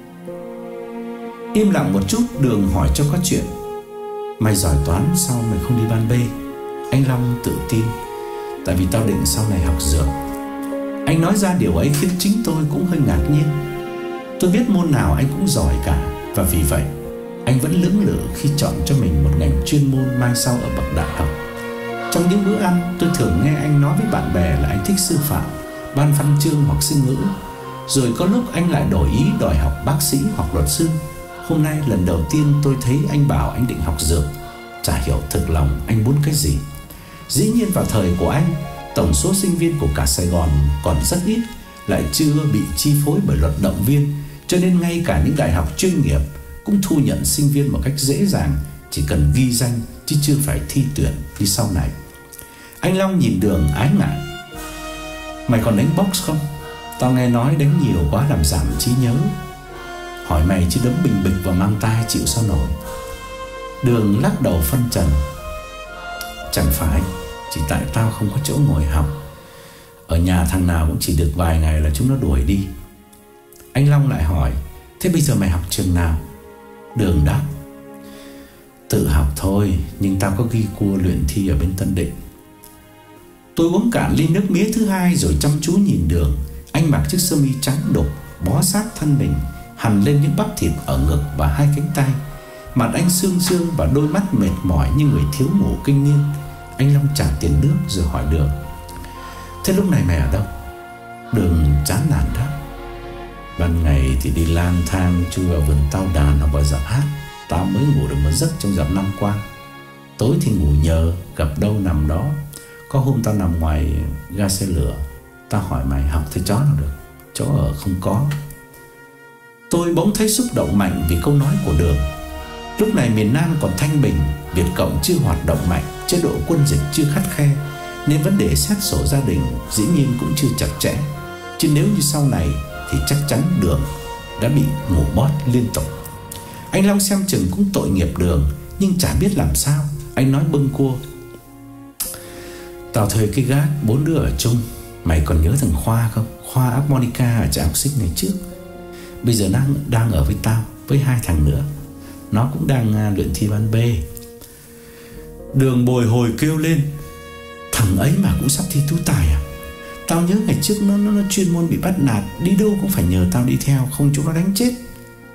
Im lặng một chút, Đường hỏi cho có chuyện: mày giỏi toán sao mày không đi ban B? Anh Long tự tin: tại vì tao định sau này học dược. Anh nói ra điều ấy khiến chính tôi cũng hơi ngạc nhiên. Tôi biết môn nào anh cũng giỏi cả, và vì vậy anh vẫn lưỡng lự khi chọn cho mình một ngành chuyên môn mai sau ở bậc đại học. Trong những bữa ăn, tôi thường nghe anh nói với bạn bè là anh thích sư phạm, ban văn chương hoặc sinh ngữ. Rồi có lúc anh lại đổi ý đòi học bác sĩ hoặc luật sư. Hôm nay lần đầu tiên tôi thấy anh bảo anh định học dược. Chả hiểu thực lòng anh muốn cái gì. Dĩ nhiên vào thời của anh, tổng số sinh viên của cả Sài Gòn còn rất ít, lại chưa bị chi phối bởi luật động viên, cho nên ngay cả những đại học chuyên nghiệp cũng thu nhận sinh viên một cách dễ dàng, chỉ cần ghi danh chứ chưa phải thi tuyển như sau này. Anh Long nhìn Đường ái ngại: mày còn đánh box không? Tao nghe nói đánh nhiều quá làm giảm trí nhớ. Hỏi mày chứ đấm bình bịch vào mang tai chịu sao nổi. Đường lắc đầu phân trần: chẳng phải, chỉ tại tao không có chỗ ngồi học. Ở nhà thằng nào cũng chỉ được vài ngày là chúng nó đuổi đi. Anh Long lại hỏi: thế bây giờ mày học trường nào? Đường đáp: tự học thôi, nhưng tao có ghi cua luyện thi ở bên Tân Định. Tôi uống cạn ly nước mía thứ hai rồi chăm chú nhìn Đường. Anh mặc chiếc sơ mi trắng đục, bó sát thân mình, hằn lên những bắp thịt ở ngực và hai cánh tay. Mặt anh sương sương và đôi mắt mệt mỏi như người thiếu ngủ kinh niên. Anh Long trả tiền nước rồi hỏi Đường: thế lúc này mày ở đâu? Đường chán nản đáp: ban ngày thì đi lang thang chui vào vườn tao đàn hoặc vào dạp hát. Tao mới ngủ được một giấc trong dạp năm qua. Tối thì ngủ nhờ, gặp đâu nằm đó. Có hôm tao nằm ngoài ga xe lửa. Tao hỏi mày học thế chó nào được, chỗ ở không có. Tôi bỗng thấy xúc động mạnh vì câu nói của Đường. Lúc này miền Nam còn thanh bình, Việt Cộng chưa hoạt động mạnh, chế độ quân dịch chưa khắt khe, nên vấn đề xét sổ gia đình dĩ nhiên cũng chưa chặt chẽ. Chứ nếu như sau này thì chắc chắn Đường đã bị ngủ bót liên tục. Anh Long xem chừng cũng tội nghiệp Đường, nhưng chả biết làm sao. Anh nói bâng cua: Tao thuê cái gác, bốn đứa ở chung. Mày còn nhớ thằng Khoa không? Khoa harmonica ở trạm học sinh ngày trước. Bây giờ đang, đang ở với tao, với hai thằng nữa. Nó cũng đang luyện thi ban B. Đường bồi hồi kêu lên: thằng ấy mà cũng sắp thi tú tài à? Tao nhớ ngày trước nó, nó, nó chuyên môn bị bắt nạt, đi đâu cũng phải nhờ tao đi theo, không chúng nó đánh chết.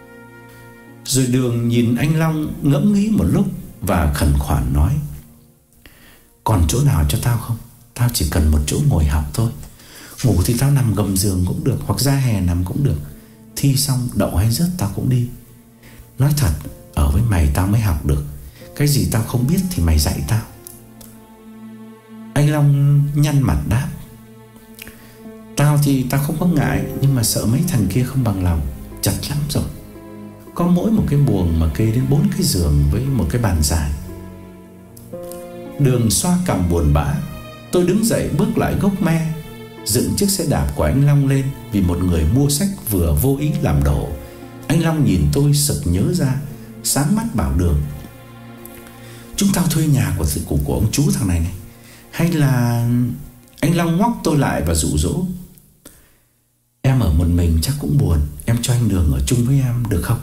Rồi Đường nhìn anh Long ngẫm nghĩ một lúc và khẩn khoản nói: còn chỗ nào cho tao không? Tao chỉ cần một chỗ ngồi học thôi. Ngủ thì tao nằm gầm giường cũng được, hoặc ra hè nằm cũng được. Thi xong đậu hay rớt tao cũng đi. Nói thật, ở với mày tao mới học được. Cái gì tao không biết thì mày dạy tao. Anh Long nhăn mặt đáp: tao thì tao không có ngại, nhưng mà sợ mấy thằng kia không bằng lòng. Chật lắm rồi. Có mỗi một cái buồng mà kê đến bốn cái giường với một cái bàn dài. Đường xoa cằm buồn bã. Tôi đứng dậy bước lại gốc me, dựng chiếc xe đạp của anh Long lên, vì một người mua sách vừa vô ý làm đổ. Anh Long nhìn tôi sực nhớ ra, sáng mắt bảo Đường: chúng tao thuê nhà của, của, của ông chú thằng này này. Hay là... Anh Long ngoắc tôi lại và dụ dỗ: em ở một mình chắc cũng buồn, em cho anh Đường ở chung với em được không?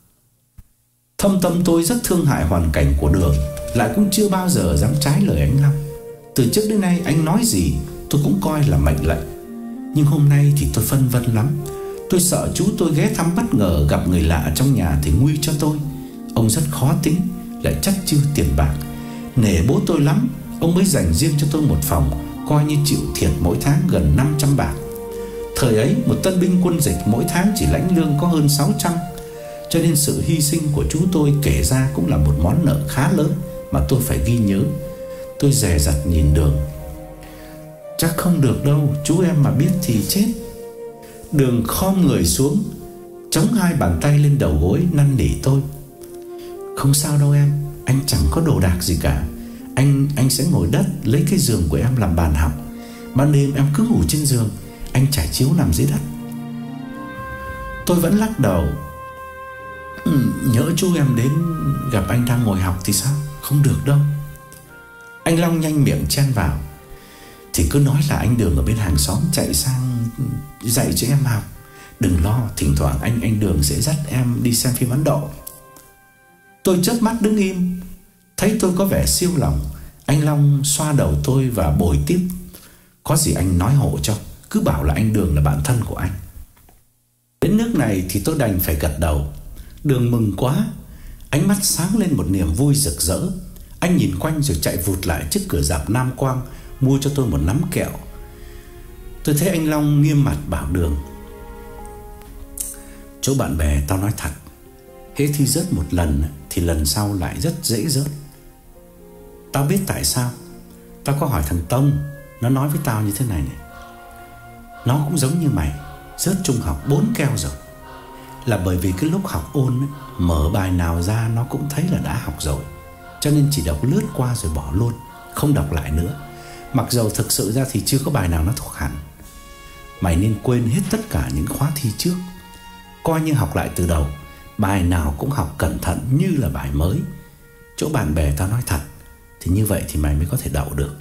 Thâm tâm tôi rất thương hại hoàn cảnh của Đường, lại cũng chưa bao giờ dám trái lời anh Long. Từ trước đến nay anh nói gì tôi cũng coi là mệnh lệnh. Nhưng hôm nay thì tôi phân vân lắm. Tôi sợ chú tôi ghé thăm bất ngờ gặp người lạ trong nhà thì nguy cho tôi. Ông rất khó tính, lại chắc chưa tiền bạc. Nể bố tôi lắm, ông mới dành riêng cho tôi một phòng, coi như chịu thiệt mỗi tháng gần năm trăm bạc. Thời ấy một tân binh quân dịch mỗi tháng chỉ lãnh lương có hơn sáu trăm, cho nên sự hy sinh của chú tôi kể ra cũng là một món nợ khá lớn mà tôi phải ghi nhớ. Tôi dè dặt nhìn Đường: chắc không được đâu, chú em mà biết thì chết. Đường khom người xuống, chống hai bàn tay lên đầu gối năn nỉ tôi: không sao đâu em, anh chẳng có đồ đạc gì cả. Anh anh sẽ ngồi đất lấy cái giường của em làm bàn học. Ban đêm em cứ ngủ trên giường, anh trải chiếu nằm dưới đất. Tôi vẫn lắc đầu: ừ, nhỡ chú em đến gặp anh đang ngồi học thì sao? Không được đâu. Anh Long nhanh miệng chen vào: thì cứ nói là anh Đường ở bên hàng xóm chạy sang dạy cho em học. Đừng lo, thỉnh thoảng anh anh Đường sẽ dắt em đi xem phim Ấn Độ. Tôi chớp mắt đứng im. Thấy tôi có vẻ siêu lòng, anh Long xoa đầu tôi và bồi tiếp: có gì anh nói hộ cho, cứ bảo là anh Đường là bạn thân của anh. Đến nước này thì tôi đành phải gật đầu. Đường mừng quá, ánh mắt sáng lên một niềm vui rực rỡ. Anh nhìn quanh rồi chạy vụt lại trước cửa rạp Nam Quang, mua cho tôi một nắm kẹo. Tôi thấy anh Long nghiêm mặt bảo Đường: chỗ bạn bè tao nói thật, hễ thi rớt một lần thì lần sau lại rất dễ rớt. Tao biết tại sao. Tao có hỏi thằng Tông, nó nói với tao như thế này này: nó cũng giống như mày, rớt trung học bốn keo rồi. Là bởi vì cái lúc học ôn ấy, mở bài nào ra nó cũng thấy là đã học rồi, cho nên chỉ đọc lướt qua rồi bỏ luôn, không đọc lại nữa. Mặc dầu thực sự ra thì chưa có bài nào nó thuộc hẳn. Mày nên quên hết tất cả những khóa thi trước, coi như học lại từ đầu. Bài nào cũng học cẩn thận như là bài mới. Chỗ bạn bè tao nói thật, thì như vậy thì mày mới có thể đậu được.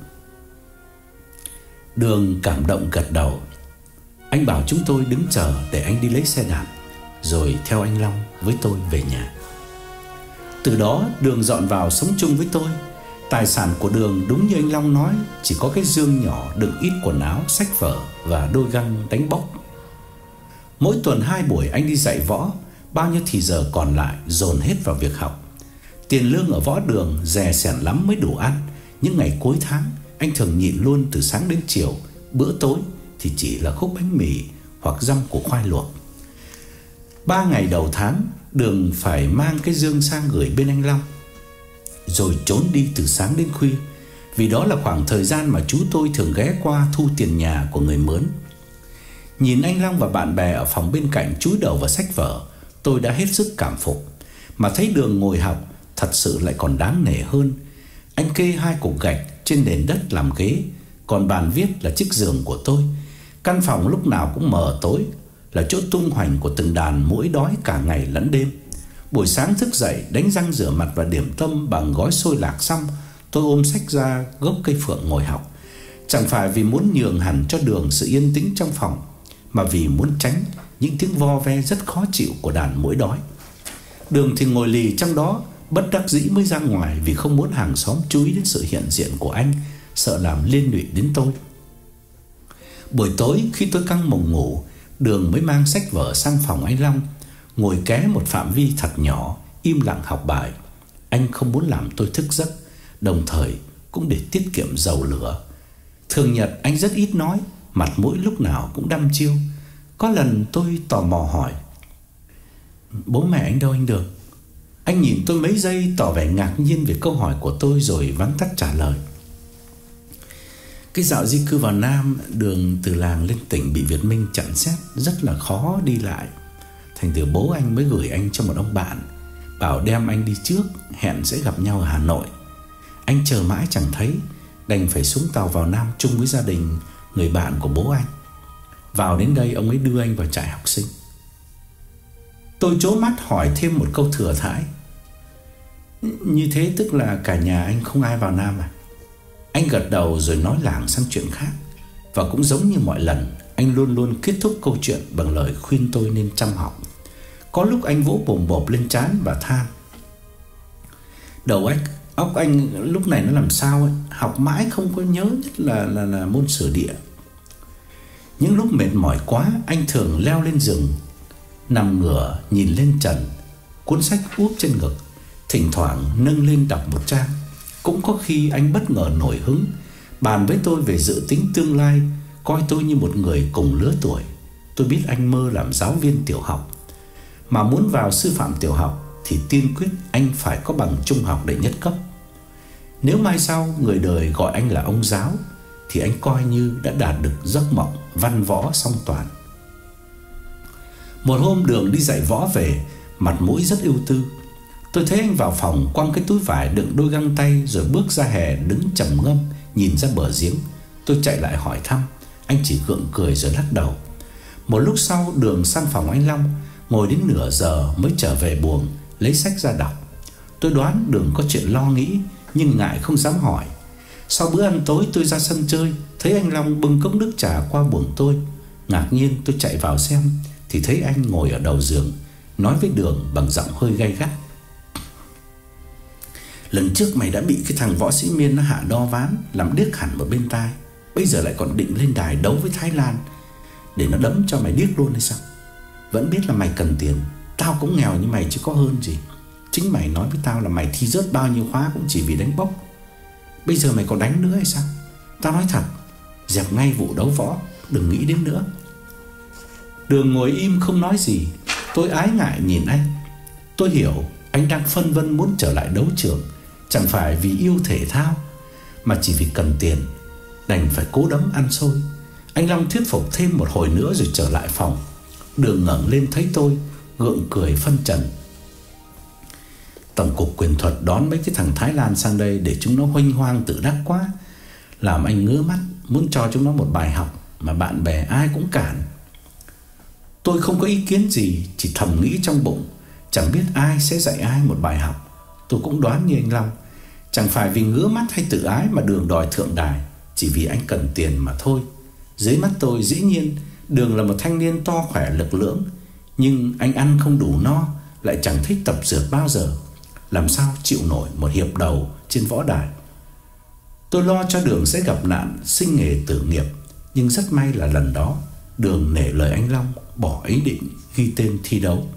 Đường cảm động gật đầu. Anh bảo chúng tôi đứng chờ để anh đi lấy xe đạp, rồi theo anh Long với tôi về nhà. Từ đó Đường dọn vào sống chung với tôi. Tài sản của Đường đúng như anh Long nói, chỉ có cái giường nhỏ đựng ít quần áo, sách vở và đôi găng đánh bốc. Mỗi tuần hai buổi anh đi dạy võ, bao nhiêu thì giờ còn lại dồn hết vào việc học. Tiền lương ở võ đường rè sẻn lắm mới đủ ăn. Những ngày cuối tháng anh thường nhịn luôn từ sáng đến chiều. Bữa tối thì chỉ là khúc bánh mì hoặc dăm củ khoai luộc. Ba ngày đầu tháng Đường phải mang cái giường sang gửi bên anh Long, rồi trốn đi từ sáng đến khuya, vì đó là khoảng thời gian mà chú tôi thường ghé qua thu tiền nhà của người mướn. Nhìn anh Long và bạn bè ở phòng bên cạnh chúi đầu vào sách vở, tôi đã hết sức cảm phục. Mà thấy Đường ngồi học thật sự lại còn đáng nể hơn. Anh kê hai cục gạch trên nền đất làm ghế, còn bàn viết là chiếc giường của tôi. Căn phòng lúc nào cũng mờ tối, là chỗ tung hoành của từng đàn muỗi đói cả ngày lẫn đêm. Buổi sáng thức dậy, đánh răng rửa mặt và điểm tâm bằng gói xôi lạc xong, tôi ôm sách ra gốc cây phượng ngồi học. Chẳng phải vì muốn nhường hẳn cho Đường sự yên tĩnh trong phòng, mà vì muốn tránh những tiếng vo ve rất khó chịu của đàn muỗi đói. Đường thì ngồi lì trong đó, bất đắc dĩ mới ra ngoài vì không muốn hàng xóm chú ý đến sự hiện diện của anh, sợ làm liên lụy đến tôi. Buổi tối khi tôi căng mồng ngủ, Đường mới mang sách vở sang phòng anh Long, ngồi ké một phạm vi thật nhỏ, im lặng học bài. Anh không muốn làm tôi thức giấc, đồng thời cũng để tiết kiệm dầu lửa. Thường nhật anh rất ít nói, mặt mũi lúc nào cũng đăm chiêu. Có lần tôi tò mò hỏi: "Bố mẹ anh đâu anh Đường?" Anh nhìn tôi mấy giây tỏ vẻ ngạc nhiên về câu hỏi của tôi rồi vắn tắt trả lời: "Cái dạo di cư vào Nam, Đường từ làng lên tỉnh bị Việt Minh chặn xét, rất là khó đi lại. Thành thử bố anh mới gửi anh cho một ông bạn, bảo đem anh đi trước, hẹn sẽ gặp nhau ở Hà Nội. Anh chờ mãi chẳng thấy, đành phải xuống tàu vào Nam chung với gia đình người bạn của bố anh. Vào đến đây ông ấy đưa anh vào trại học sinh." Tôi trố mắt hỏi thêm một câu thừa thãi: "Như thế tức là cả nhà anh không ai vào Nam à?" Anh gật đầu rồi nói lảng sang chuyện khác. Và cũng giống như mọi lần, anh luôn luôn kết thúc câu chuyện bằng lời khuyên tôi nên chăm học. Có lúc anh vỗ bồm bộp lên trán và than: "Đầu óc óc anh lúc này nó làm sao ấy, học mãi không có nhớ, nhất là là là môn sử địa." Những lúc mệt mỏi quá, anh thường leo lên giường, nằm ngửa nhìn lên trần, cuốn sách úp trên ngực, thỉnh thoảng nâng lên đọc một trang. Cũng có khi anh bất ngờ nổi hứng, bàn với tôi về dự tính tương lai, coi tôi như một người cùng lứa tuổi. Tôi biết anh mơ làm giáo viên tiểu học, mà muốn vào sư phạm tiểu học thì tiên quyết anh phải có bằng trung học đệ nhất cấp. Nếu mai sau người đời gọi anh là ông giáo thì anh coi như đã đạt được giấc mộng văn võ song toàn. Một hôm Đường đi dạy võ về, mặt mũi rất ưu tư. Tôi thấy anh vào phòng quăng cái túi vải đựng đôi găng tay, rồi bước ra hè đứng trầm ngâm nhìn ra bờ giếng. Tôi chạy lại hỏi thăm, anh chỉ gượng cười rồi lắc đầu. Một lúc sau Đường sang phòng anh Long, ngồi đến nửa giờ mới trở về buồng lấy sách ra đọc. Tôi đoán Đường có chuyện lo nghĩ, nhưng ngại không dám hỏi. Sau bữa ăn tối tôi ra sân chơi, thấy anh Long bưng cốc nước trà qua buồng tôi. Ngạc nhiên tôi chạy vào xem thì thấy anh ngồi ở đầu giường, nói với Đường bằng giọng hơi gay gắt: "Lần trước mày đã bị cái thằng võ sĩ Miên nó hạ đo ván, làm điếc hẳn một bên tai. Bây giờ lại còn định lên đài đấu với Thái Lan để nó đấm cho mày điếc luôn hay sao? Vẫn biết là mày cần tiền, tao cũng nghèo như mày chứ có hơn gì. Chính mày nói với tao là mày thi rớt bao nhiêu khóa cũng chỉ vì đánh bốc. Bây giờ mày còn đánh nữa hay sao? Tao nói thật, dẹp ngay vụ đấu võ, đừng nghĩ đến nữa." Đường ngồi im không nói gì. Tôi ái ngại nhìn anh. Tôi hiểu anh đang phân vân muốn trở lại đấu trường, chẳng phải vì yêu thể thao, mà chỉ vì cần tiền, đành phải cố đấm ăn xôi. Anh Long thuyết phục thêm một hồi nữa rồi trở lại phòng. Đường ngẩng lên thấy tôi, gượng cười phân trần: "Tổng cục quyền thuật đón mấy cái thằng Thái Lan sang đây để chúng nó huênh hoang tự đắc quá, làm anh ngứa mắt, muốn cho chúng nó một bài học mà bạn bè ai cũng cản." Tôi không có ý kiến gì, chỉ thầm nghĩ trong bụng, chẳng biết ai sẽ dạy ai một bài học. Tôi cũng đoán như anh Long, chẳng phải vì ngứa mắt hay tự ái mà Đường đòi thượng đài, chỉ vì anh cần tiền mà thôi. Dưới mắt tôi dĩ nhiên Đường là một thanh niên to khỏe lực lưỡng, nhưng anh ăn không đủ no, lại chẳng thích tập dượt bao giờ, làm sao chịu nổi một hiệp đầu trên võ đài. Tôi lo cho Đường sẽ gặp nạn sinh nghề tử nghiệp, nhưng rất may là lần đó Đường nể lời anh Long, bỏ ý định ghi tên thi đấu.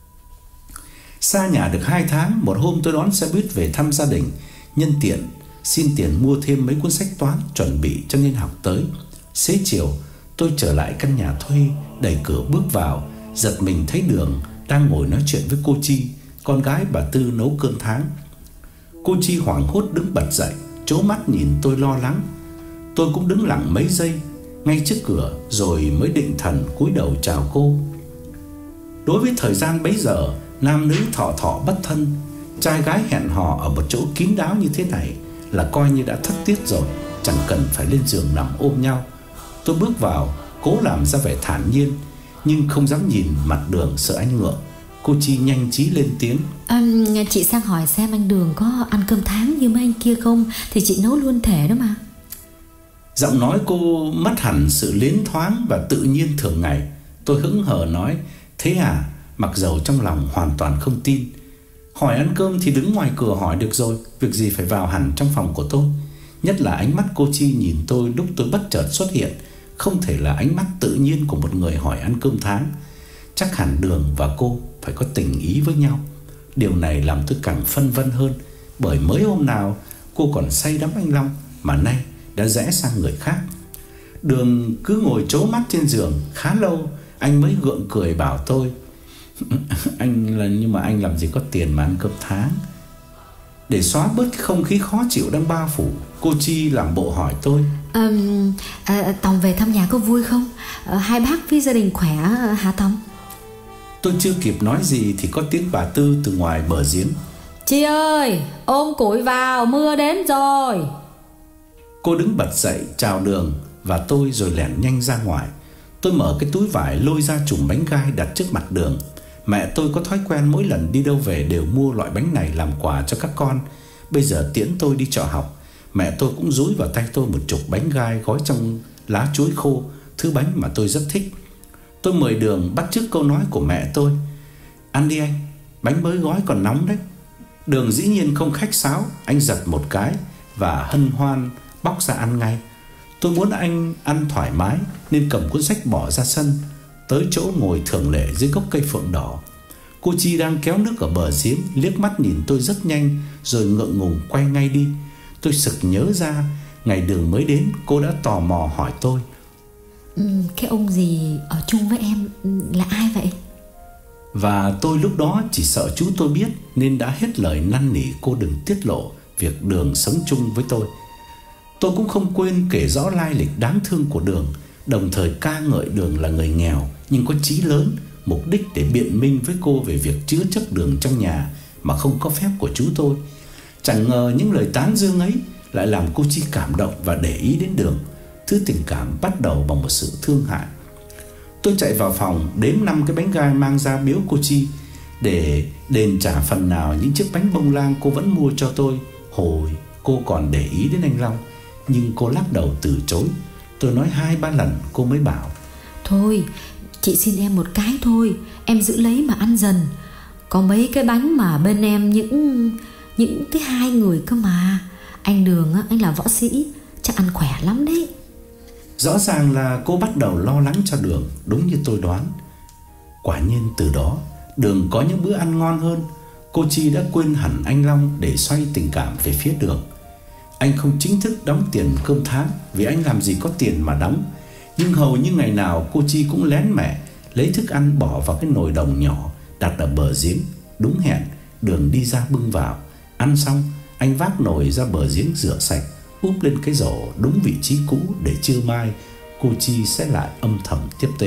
Xa nhà được hai tháng, một hôm tôi đón xe buýt về thăm gia đình, nhân tiện xin tiền mua thêm mấy cuốn sách toán chuẩn bị cho niên học tới. Xế chiều tôi trở lại căn nhà thuê, đẩy cửa bước vào, giật mình thấy Đường đang ngồi nói chuyện với cô Chi, con gái bà Tư nấu cơm tháng. Cô Chi hoảng hốt đứng bật dậy, trố mắt nhìn tôi lo lắng. Tôi cũng đứng lặng mấy giây ngay trước cửa rồi mới định thần cúi đầu chào cô. Đối với thời gian bấy giờ, nam nữ thọ thọ bất thân, trai gái hẹn hò ở một chỗ kín đáo như thế này là coi như đã thất tiết rồi, chẳng cần phải lên giường nằm ôm nhau. Tôi bước vào, cố làm ra vẻ thản nhiên, nhưng không dám nhìn mặt Đường sợ anh ngượng. Cô Chi nhanh trí lên tiếng: à, "Chị sang hỏi xem anh Đường có ăn cơm tháng như mấy anh kia không, thì chị nấu luôn thể đó mà." Giọng nói cô mất hẳn sự liến thoáng và tự nhiên thường ngày. Tôi hững hờ nói: "Thế à?" Mặc dầu trong lòng hoàn toàn không tin. Hỏi ăn cơm thì đứng ngoài cửa hỏi được rồi, việc gì phải vào hẳn trong phòng của tôi. Nhất là ánh mắt cô Chi nhìn tôi lúc tôi bất chợt xuất hiện không thể là ánh mắt tự nhiên của một người hỏi ăn cơm tháng. Chắc hẳn Đường và cô phải có tình ý với nhau. Điều này làm tôi càng phân vân hơn, bởi mới hôm nào cô còn say đắm anh Long, mà nay đã rẽ sang người khác. Đường cứ ngồi trố mắt trên giường khá lâu, anh mới gượng cười bảo tôi: "Anh là nhưng mà anh làm gì có tiền mà ăn cơm tháng." Để xóa bớt cái không khí khó chịu đang bao phủ, cô Chi làm bộ hỏi tôi: à, à, Tòng về thăm nhà có vui không? À, hai bác với gia đình khỏe hả Tòng? Tôi chưa kịp nói gì thì có tiếng bà Tư từ ngoài bờ giếng: "Chi ơi, ôm củi vào, mưa đến rồi." Cô đứng bật dậy chào Đường và tôi rồi lẻn nhanh ra ngoài. Tôi mở cái túi vải lôi ra chùm bánh gai đặt trước mặt Đường. Mẹ tôi có thói quen mỗi lần đi đâu về đều mua loại bánh này làm quà cho các con. Bây giờ tiễn tôi đi chợ học, mẹ tôi cũng dúi vào tay tôi một chục bánh gai gói trong lá chuối khô, thứ bánh mà tôi rất thích. Tôi mời Đường bắt chước câu nói của mẹ tôi: "Ăn đi anh, bánh mới gói còn nóng đấy." Đường dĩ nhiên không khách sáo, anh giật một cái và hân hoan bóc ra ăn ngay. Tôi muốn anh ăn thoải mái nên cầm cuốn sách bỏ ra sân, tới chỗ ngồi thường lệ dưới gốc cây phượng đỏ. Cô Chi đang kéo nước ở bờ giếng liếc mắt nhìn tôi rất nhanh rồi ngượng ngùng quay ngay đi. Tôi sực nhớ ra ngày Đường mới đến, cô đã tò mò hỏi tôi: ừ, "Cái ông gì ở chung với em là ai vậy?" Và tôi lúc đó chỉ sợ chú tôi biết nên đã hết lời năn nỉ cô đừng tiết lộ việc Đường sống chung với tôi. Tôi cũng không quên kể rõ lai lịch đáng thương của Đường, đồng thời ca ngợi Đường là người nghèo nhưng có chí lớn, mục đích để biện minh với cô về việc chứa chấp Đường trong nhà mà không có phép của chú tôi. Chẳng ngờ những lời tán dương ấy lại làm cô Chi cảm động và để ý đến Đường. Thứ tình cảm bắt đầu bằng một sự thương hại. Tôi chạy vào phòng đếm năm cái bánh gai mang ra biếu cô Chi để đền trả phần nào những chiếc bánh bông lan cô vẫn mua cho tôi hồi cô còn để ý đến anh Long, nhưng cô lắc đầu từ chối. Tôi nói hai ba lần cô mới bảo: "Thôi, chị xin em một cái thôi, em giữ lấy mà ăn dần. Có mấy cái bánh mà bên em những những cái hai người cơ mà. Anh Đường á, anh là võ sĩ, chắc ăn khỏe lắm đấy." Rõ ràng là cô bắt đầu lo lắng cho Đường, đúng như tôi đoán. Quả nhiên từ đó Đường có những bữa ăn ngon hơn. Cô Chi đã quên hẳn anh Long để xoay tình cảm về phía Đường. Anh không chính thức đóng tiền cơm tháng vì anh làm gì có tiền mà đóng, nhưng hầu như ngày nào cô Chi cũng lén mẹ lấy thức ăn bỏ vào cái nồi đồng nhỏ đặt ở bờ giếng. Đúng hẹn, Đường đi ra bưng vào. Ăn xong, anh vác nồi ra bờ giếng rửa sạch, úp lên cái rổ đúng vị trí cũ để trưa mai cô Chi sẽ lại âm thầm tiếp tế.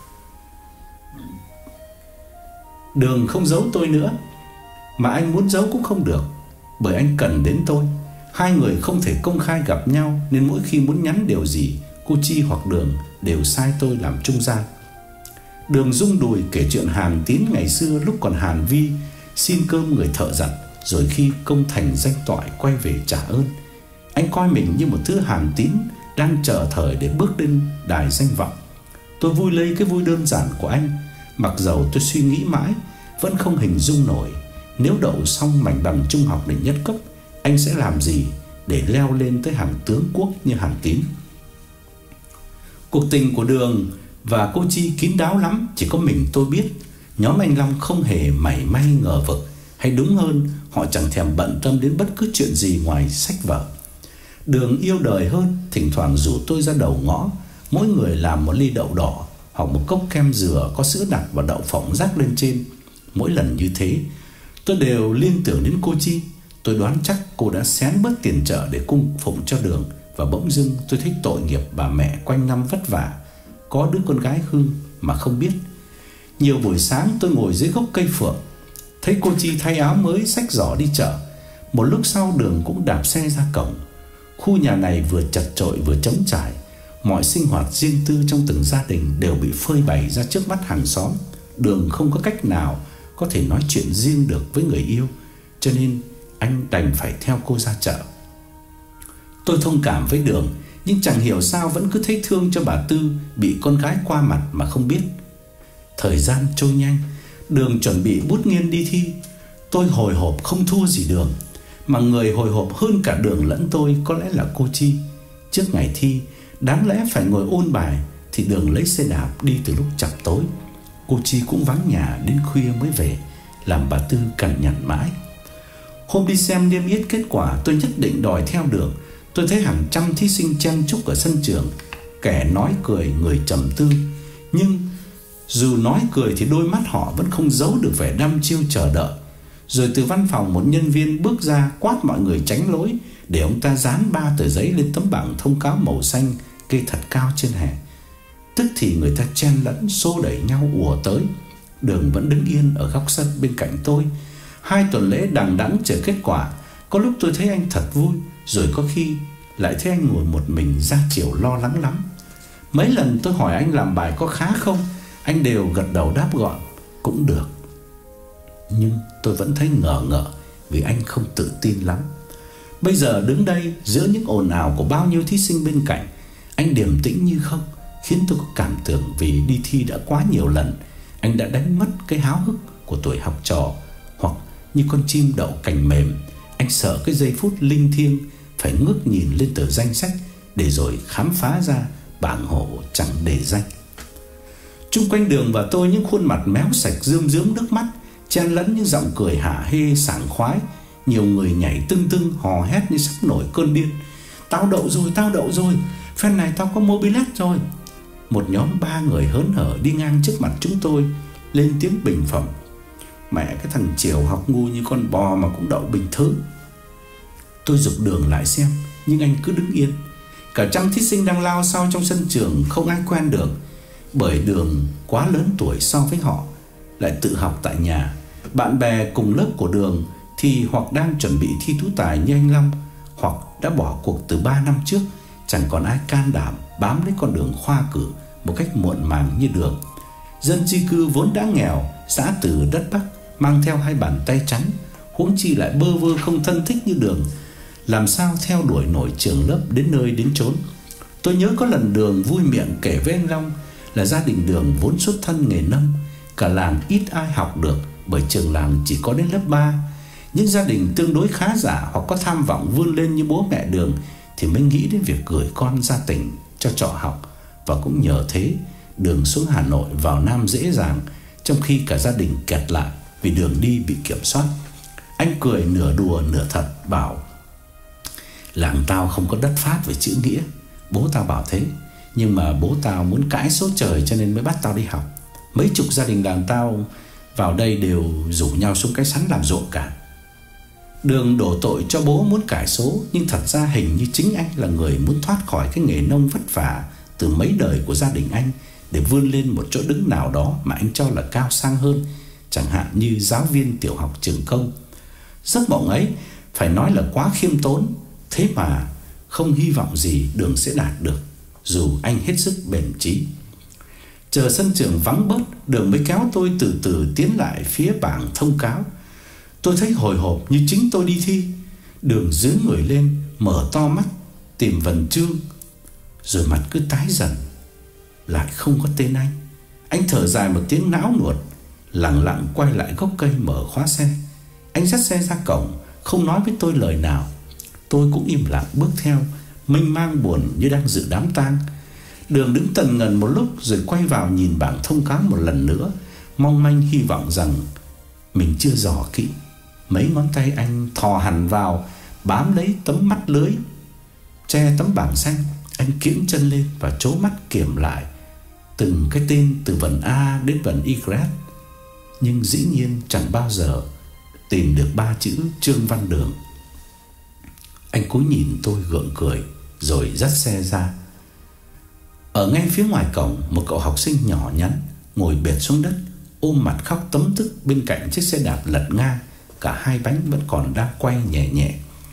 Đường không giấu tôi nữa, mà anh muốn giấu cũng không được, bởi anh cần đến tôi. Hai người không thể công khai gặp nhau nên mỗi khi muốn nhắn điều gì, cô Chi hoặc Đường đều sai tôi làm trung gian. Đường rung đùi kể chuyện Hàn Tín ngày xưa lúc còn Hàn Vi xin cơm người thợ giặt, rồi khi công thành danh toại quay về trả ơn. Anh coi mình như một thứ Hàn Tín đang chờ thời để bước lên đài danh vọng. Tôi vui lấy cái vui đơn giản của anh, mặc dầu tôi suy nghĩ mãi vẫn không hình dung nổi nếu đậu xong mảnh bằng trung học để nhất cấp, anh sẽ làm gì để leo lên tới hàng tướng quốc như Hàn Tín. Cuộc tình của Đường và cô Chi kín đáo lắm, chỉ có mình tôi biết. Nhóm anh Long không hề mảy may ngờ vực, hay đúng hơn, họ chẳng thèm bận tâm đến bất cứ chuyện gì ngoài sách vở. Đường yêu đời hơn, thỉnh thoảng rủ tôi ra đầu ngõ, mỗi người làm một ly đậu đỏ hoặc một cốc kem dừa có sữa đặc và đậu phộng rắc lên trên. Mỗi lần như thế, tôi đều liên tưởng đến cô Chi. Tôi đoán chắc cô đã xén bớt tiền chợ để cung phụng cho Đường, và bỗng dưng tôi thấy tội nghiệp bà mẹ quanh năm vất vả, có đứa con gái hư mà không biết. Nhiều buổi sáng tôi ngồi dưới gốc cây phượng, thấy cô Chi thay áo mới xách giỏ đi chợ. Một lúc sau Đường cũng đạp xe ra cổng. Khu nhà này vừa chật chội vừa trống trải, mọi sinh hoạt riêng tư trong từng gia đình đều bị phơi bày ra trước mắt hàng xóm. Đường không có cách nào có thể nói chuyện riêng được với người yêu, cho nên anh đành phải theo cô ra chợ. Tôi thông cảm với Đường, nhưng chẳng hiểu sao vẫn cứ thấy thương cho bà Tư bị con gái qua mặt mà không biết. Thời gian trôi nhanh, Đường chuẩn bị bút nghiên đi thi. Tôi hồi hộp không thua gì Đường, mà người hồi hộp hơn cả Đường lẫn tôi có lẽ là cô Chi. Trước ngày thi, đáng lẽ phải ngồi ôn bài, thì Đường lấy xe đạp đi từ lúc chập tối. Cô Chi cũng vắng nhà đến khuya mới về, làm bà Tư cằn nhằn mãi. Hôm đi xem niêm yết kết quả, tôi nhất định đòi theo Đường. Tôi thấy hàng trăm thí sinh chen chúc ở sân trường, kẻ nói cười, người trầm tư. Nhưng dù nói cười thì đôi mắt họ vẫn không giấu được vẻ đăm chiêu chờ đợi. Rồi từ văn phòng một nhân viên bước ra quát mọi người tránh lối, để ông ta dán ba tờ giấy lên tấm bảng thông cáo màu xanh kê thật cao trên hè. Tức thì người ta chen lẫn xô đẩy nhau ùa tới. Đường vẫn đứng yên ở góc sân bên cạnh tôi. Hai tuần lễ đằng đẵng chờ kết quả, có lúc tôi thấy anh thật vui, rồi có khi lại thấy anh ngồi một mình ra chiều lo lắng lắm. Mấy lần tôi hỏi anh làm bài có khá không, anh đều gật đầu đáp gọn cũng được. Nhưng tôi vẫn thấy ngờ ngợ vì anh không tự tin lắm. Bây giờ đứng đây giữa những ồn ào của bao nhiêu thí sinh bên cạnh, anh điềm tĩnh như không, khiến tôi có cảm tưởng vì đi thi đã quá nhiều lần, anh đã đánh mất cái háo hức của tuổi học trò. Hoặc như con chim đậu cành mềm, anh sợ cái giây phút linh thiêng phải ngước nhìn lên tờ danh sách, để rồi khám phá ra bảng hộ chẳng đề danh. Chung quanh Đường và tôi những khuôn mặt méo sạch rơm rớm nước mắt, chen lẫn những giọng cười hả hê sảng khoái. Nhiều người nhảy tưng tưng hò hét như sắp nổi cơn điên. Tao đậu rồi, tao đậu rồi, phen này tao có mobilet rồi. Một nhóm ba người hớn hở đi ngang trước mặt chúng tôi, lên tiếng bình phẩm: mẹ cái thằng Triều học ngu như con bò mà cũng đậu bình thứ. Tôi giục Đường lại xem, nhưng anh cứ đứng yên. Cả trăm thí sinh đang lao sao trong sân trường, không ai quen được, bởi Đường quá lớn tuổi so với họ, lại tự học tại nhà. Bạn bè cùng lớp của Đường thì hoặc đang chuẩn bị thi tú tài như anh Long, hoặc đã bỏ cuộc từ ba năm trước. Chẳng còn ai can đảm bám lấy con đường khoa cử một cách muộn màng như Đường. Dân di cư vốn đã nghèo, xã từ đất Bắc, mang theo hai bàn tay trắng, huống chi lại bơ vơ không thân thích như Đường, làm sao theo đuổi nổi trường lớp đến nơi đến chốn. Tôi nhớ có lần Đường vui miệng kể với anh Long là gia đình Đường vốn xuất thân nghề nông, cả làng ít ai học được, bởi trường làng chỉ có đến lớp ba. Những gia đình tương đối khá giả hoặc có tham vọng vươn lên như bố mẹ Đường thì mới nghĩ đến việc gửi con ra tỉnh cho trọ học. Và cũng nhờ thế, Đường xuống Hà Nội vào Nam dễ dàng, trong khi cả gia đình kẹt lại vì đường đi bị kiểm soát. Anh cười nửa đùa nửa thật, bảo: làng tao không có đất phát về chữ nghĩa, bố tao bảo thế. Nhưng mà bố tao muốn cãi số trời cho nên mới bắt tao đi học. Mấy chục gia đình làng tao vào đây đều rủ nhau xuống cái sắn làm ruộng cả. Đường đổ tội cho bố muốn cải số, nhưng thật ra hình như chính anh là người muốn thoát khỏi cái nghề nông vất vả từ mấy đời của gia đình anh, để vươn lên một chỗ đứng nào đó mà anh cho là cao sang hơn, chẳng hạn như giáo viên tiểu học trường công. Giấc mộng ấy phải nói là quá khiêm tốn, thế mà không hy vọng gì Đường sẽ đạt được, dù anh hết sức bền chí. Chờ sân trường vắng bớt, Đường mới kéo tôi từ từ tiến lại phía bảng thông cáo. Tôi thấy hồi hộp như chính tôi đi thi. Đường giữ người lên, mở to mắt tìm vần chương, rồi mặt cứ tái dần. Lại không có tên anh. Anh thở dài một tiếng não nuột, lặng lặng quay lại gốc cây mở khóa xe. Anh dắt xe ra cổng, không nói với tôi lời nào. Tôi cũng im lặng bước theo, mênh mang buồn như đang dự đám tang. Đường đứng tần ngần một lúc rồi quay vào nhìn bảng thông cáo một lần nữa, mong manh hy vọng rằng mình chưa dò kỹ. Mấy ngón tay anh thò hẳn vào, bám lấy tấm mắt lưới che tấm bảng xanh. Anh kiễng chân lên và trố mắt kiểm lại từng cái tên từ vần A đến vần Y, nhưng dĩ nhiên chẳng bao giờ tìm được ba chữ Trương Văn Đường. Anh cúi nhìn tôi gượng cười rồi dắt xe ra. Ở ngay phía ngoài cổng, một cậu học sinh nhỏ nhắn ngồi bệt xuống đất, ôm mặt khóc tấm tức bên cạnh chiếc xe đạp lật ngang, cả hai bánh vẫn còn đang quay nhẹ nhẹ.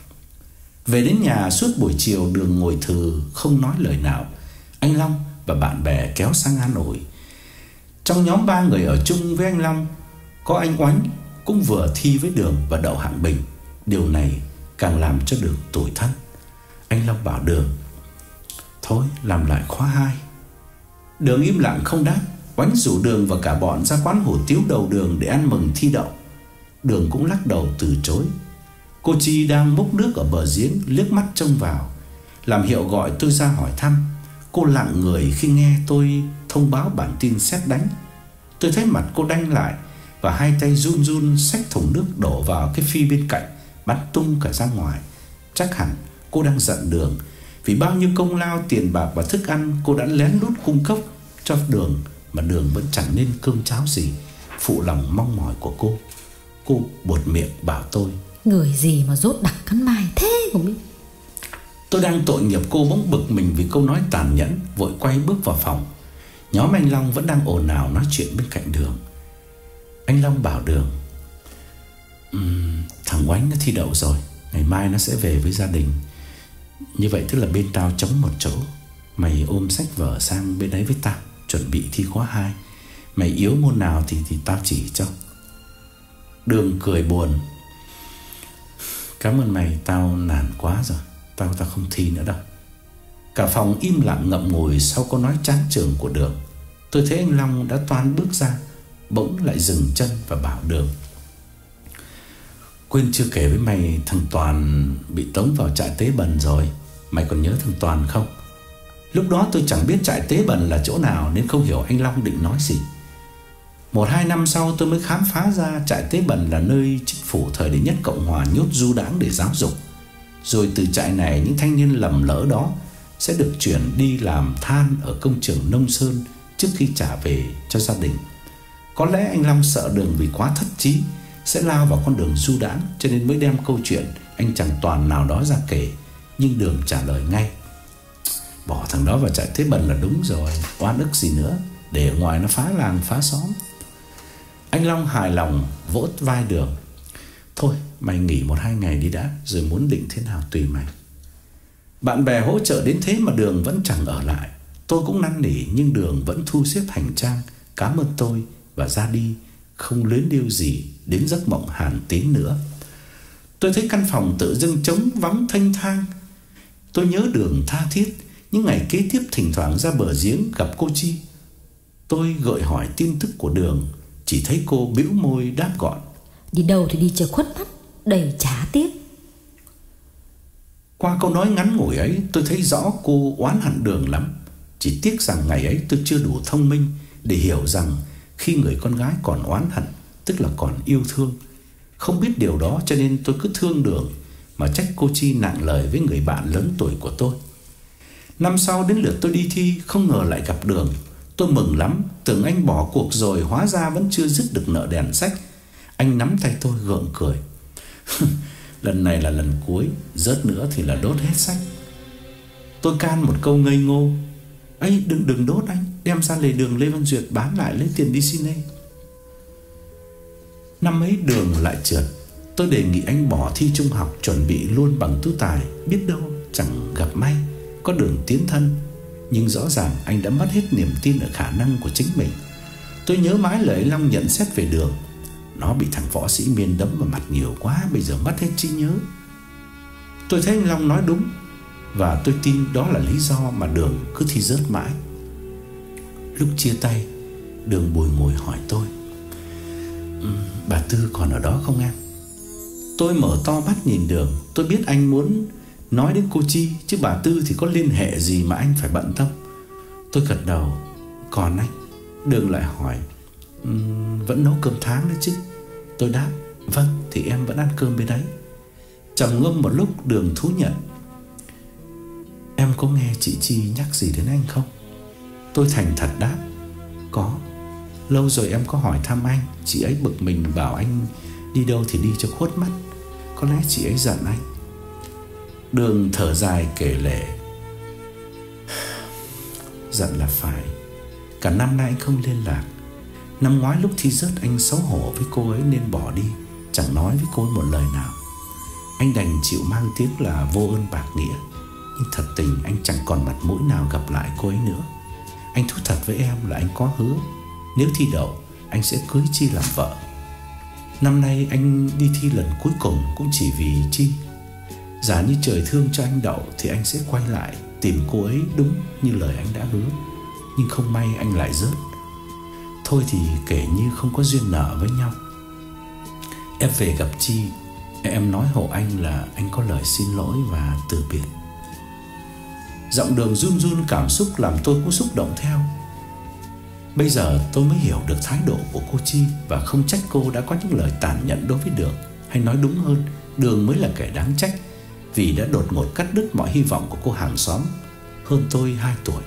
Về đến nhà suốt buổi chiều, Đường ngồi thừ không nói lời nào. Anh Long và bạn bè kéo sang an ủi. Trong nhóm ba người ở chung với anh Long có anh Oánh, cũng vừa thi với Đường và đậu hạng bình. Điều này càng làm cho Đường tủi thân. Anh Long bảo Đường: Thôi làm lại khóa hai. Đường im lặng không đáp. Oánh rủ Đường và cả bọn ra quán hủ tiếu đầu đường để ăn mừng thi đậu. Đường cũng lắc đầu từ chối. Cô Chi đang múc nước ở bờ giếng liếc mắt trông vào, làm hiệu gọi tôi ra hỏi thăm. Cô lặng người khi nghe tôi thông báo bản tin sét đánh. Tôi thấy mặt cô đanh lại và hai tay run run xách thùng nước đổ vào cái phi bên cạnh, bắn tung cả ra ngoài. Chắc hẳn cô đang giận Đường vì bao nhiêu công lao, tiền bạc và thức ăn cô đã lén lút cung cấp cho Đường mà Đường vẫn chẳng nên cơm cháo gì, phụ lòng mong mỏi của cô. Cô buột miệng bảo tôi: người gì mà rốt đặc cắn mai thế không biết. Tôi đang tội nghiệp cô bỗng bực mình vì câu nói tàn nhẫn, vội quay bước vào phòng. Nhóm anh Long vẫn đang ồn ào nói chuyện bên cạnh Đường. Anh Long bảo Đường: um, thằng Oánh nó thi đậu rồi, ngày mai nó sẽ về với gia đình. Như vậy tức là bên tao trống một chỗ. Mày ôm sách vở sang bên đấy với tao, chuẩn bị thi khóa hai. Mày yếu môn nào thì, thì tao chỉ cho. Đường cười buồn: cảm ơn mày, tao nản quá rồi. Tao tao không thi nữa đâu. Cả phòng im lặng ngậm ngùi sau câu nói chán chường của Đường. Tôi thấy anh Long đã toan bước ra, bỗng lại dừng chân và bảo Đường: quên chưa kể với mày, thằng Toàn bị tống vào trại Tế Bần rồi. Mày còn nhớ thằng Toàn không? Lúc đó tôi chẳng biết trại Tế Bần là chỗ nào nên không hiểu anh Long định nói gì. Một hai năm sau tôi mới khám phá ra trại Tế Bần là nơi chính phủ thời đệ nhất Cộng hòa nhốt du đãng để giáo dục. Rồi từ trại này những thanh niên lầm lỡ đó sẽ được chuyển đi làm than ở công trường Nông Sơn trước khi trả về cho gia đình. Có lẽ anh Long sợ Đường vì quá thất trí sẽ lao vào con đường du đãng, cho nên mới đem câu chuyện anh chàng Toàn nào đó ra kể. Nhưng Đường trả lời ngay: bỏ thằng đó vào trại Tế Bần là đúng rồi, oan ức gì nữa, để ở ngoài nó phá làng phá xóm. Anh Long hài lòng vỗ vai Đường: thôi mày nghỉ một hai ngày đi đã, rồi muốn định thế nào tùy mày. Bạn bè hỗ trợ đến thế mà Đường vẫn chẳng ở lại. Tôi cũng năn nỉ nhưng Đường vẫn thu xếp hành trang, cảm ơn tôi và ra đi, không luyến điêu gì đến giấc mộng Hàn Tín nữa. Tôi thấy căn phòng tự dưng trống vắng thênh thang. Tôi nhớ Đường tha thiết. Những ngày kế tiếp thỉnh thoảng ra bờ giếng gặp cô Chi. Tôi gợi hỏi tin tức của Đường, chỉ thấy cô bĩu môi đáp gọn: đi đâu thì đi cho khuất mắt, đầy chả tiếc. Qua câu nói ngắn ngủi ấy, tôi thấy rõ cô oán hận Đường lắm. Chỉ tiếc rằng ngày ấy tôi chưa đủ thông minh để hiểu rằng khi người con gái còn oán hận, tức là còn yêu thương. Không biết điều đó cho nên tôi cứ thương Đường mà trách cô Chi nặng lời với người bạn lớn tuổi của tôi. Năm sau đến lượt tôi đi thi, không ngờ lại gặp Đường. Tôi mừng lắm, tưởng anh bỏ cuộc rồi, hóa ra vẫn chưa dứt được nợ đèn sách. Anh nắm tay tôi gượng cười: lần này là lần cuối, rớt nữa thì là đốt hết sách. Tôi can một câu ngây ngô: ấy đừng đừng đốt anh, đem ra lề đường Lê Văn Duyệt bán lại lấy tiền đi cine. Năm ấy Đường lại trượt. Tôi đề nghị anh bỏ thi trung học, chuẩn bị luôn bằng tú tài, biết đâu chẳng gặp may có đường tiến thân. Nhưng rõ ràng anh đã mất hết niềm tin ở khả năng của chính mình. Tôi nhớ mãi lời anh Long nhận xét về Đường: nó bị thằng võ sĩ Miên đấm vào mặt nhiều quá, bây giờ mất hết trí nhớ. Tôi thấy anh Long nói đúng, và tôi tin đó là lý do mà Đường cứ thi rớt mãi. Lúc chia tay, Đường bùi ngùi hỏi tôi: um, bà Tư còn ở đó không em? Tôi mở to mắt nhìn Đường. Tôi biết anh muốn nói đến cô Chi, chứ bà Tư thì có liên hệ gì mà anh phải bận tâm. Tôi gật đầu: còn anh. Đường lại hỏi: um, vẫn nấu cơm tháng đấy chứ? Tôi đáp: vâng, thì em vẫn ăn cơm bên đấy. Trầm ngâm một lúc, Đường thú nhận: em có nghe chị Chi nhắc gì đến anh không? Tôi thành thật đáp: có. Lâu rồi em có hỏi thăm anh. Chị ấy bực mình bảo anh đi đâu thì đi cho khuất mắt. Có lẽ chị ấy giận anh. Đường thở dài kể lể: giận là phải. Cả năm nay anh không liên lạc. Năm ngoái lúc thi rớt anh xấu hổ với cô ấy nên bỏ đi, chẳng nói với cô ấy một lời nào. Anh đành chịu mang tiếng là vô ơn bạc nghĩa. Nhưng thật tình anh chẳng còn mặt mũi nào gặp lại cô ấy nữa. Anh thú thật với em là anh có hứa nếu thi đậu anh sẽ cưới Chi làm vợ. Năm nay anh đi thi lần cuối cùng cũng chỉ vì Chi. Giả như trời thương cho anh đậu thì anh sẽ quay lại tìm cô ấy đúng như lời anh đã hứa. Nhưng không may anh lại rớt. Thôi thì kể như không có duyên nợ với nhau. Em về gặp Chi, em nói hộ anh là anh có lời xin lỗi và từ biệt. Giọng Đường run run cảm xúc làm tôi cũng xúc động theo. Bây giờ tôi mới hiểu được thái độ của cô Chi, và không trách cô đã có những lời tàn nhẫn đối với Đường. Hay nói đúng hơn, Đường mới là kẻ đáng trách, vì đã đột ngột cắt đứt mọi hy vọng của cô hàng xóm hơn tôi hai tuổi.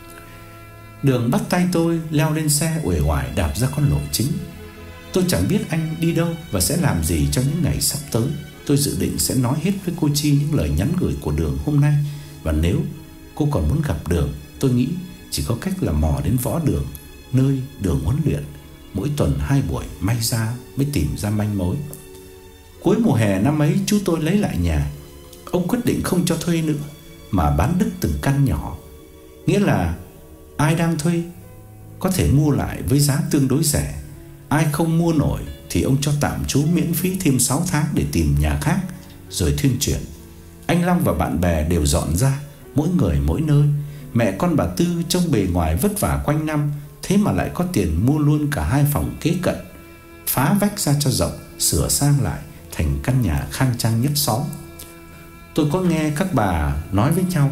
Đường bắt tay tôi leo lên xe uể oải đạp ra con lộ chính. Tôi chẳng biết anh đi đâu và sẽ làm gì trong những ngày sắp tới. Tôi dự định sẽ nói hết với cô Chi những lời nhắn gửi của Đường hôm nay. Và nếu cô còn muốn gặp Đường, tôi nghĩ chỉ có cách là mò đến Võ Đường, nơi Đường huấn luyện. Mỗi tuần hai buổi, may ra mới tìm ra manh mối. Cuối mùa hè năm ấy, chú tôi lấy lại nhà. Ông quyết định không cho thuê nữa, mà bán đứt từng căn nhỏ. Nghĩa là ai đang thuê có thể mua lại với giá tương đối rẻ. Ai không mua nổi thì ông cho tạm trú miễn phí thêm sáu tháng để tìm nhà khác rồi thuyên chuyển. Anh Long và bạn bè đều dọn ra, mỗi người mỗi nơi. Mẹ con bà Tư trông bề ngoài vất vả quanh năm, thế mà lại có tiền mua luôn cả hai phòng kế cận, phá vách ra cho rộng, sửa sang lại thành căn nhà khang trang nhất xóm. Tôi có nghe các bà nói với nhau: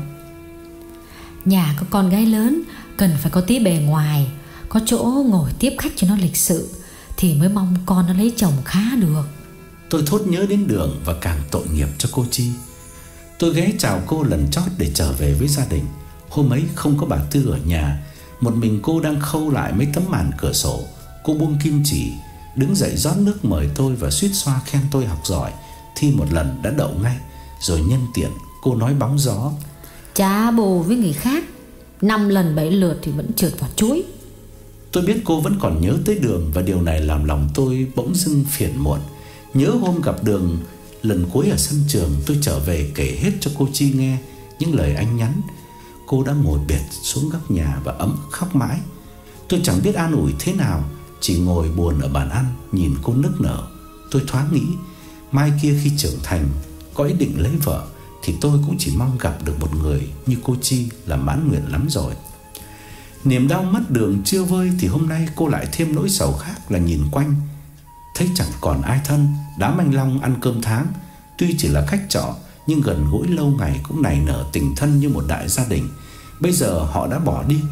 nhà có con gái lớn cần phải có tí bề ngoài, có chỗ ngồi tiếp khách cho nó lịch sự, thì mới mong con nó lấy chồng khá được. Tôi thốt nhớ đến Đường và càng tội nghiệp cho cô Chi. Tôi ghé chào cô lần chót để trở về với gia đình. Hôm ấy không có bà Tư ở nhà, một mình cô đang khâu lại mấy tấm màn cửa sổ. Cô buông kim chỉ, đứng dậy rót nước mời tôi và suýt xoa khen tôi học giỏi, thi một lần đã đậu ngay. Rồi nhân tiện cô nói bóng gió: chả bù với người khác, năm lần bảy lượt thì vẫn trượt vào chuối. Tôi biết cô vẫn còn nhớ tới Đường, và điều này làm lòng tôi bỗng dưng phiền muộn. Nhớ hôm gặp Đường lần cuối ở sân trường, tôi trở về kể hết cho cô Chi nghe những lời anh nhắn. Cô đã ngồi bệt xuống góc nhà và ấm khóc mãi. Tôi chẳng biết an ủi thế nào, chỉ ngồi buồn ở bàn ăn nhìn cô nức nở. Tôi thoáng nghĩ mai kia khi trưởng thành, có ý định lấy vợ, thì tôi cũng chỉ mong gặp được một người như cô Chi là mãn nguyện lắm rồi. Niềm đau mất Đường chưa vơi thì hôm nay cô lại thêm nỗi sầu khác là nhìn quanh thấy chẳng còn ai thân. Đám anh Long ăn cơm tháng, tuy chỉ là khách trọ nhưng gần gũi lâu ngày cũng nảy nở tình thân như một đại gia đình. Bây giờ họ đã bỏ đi.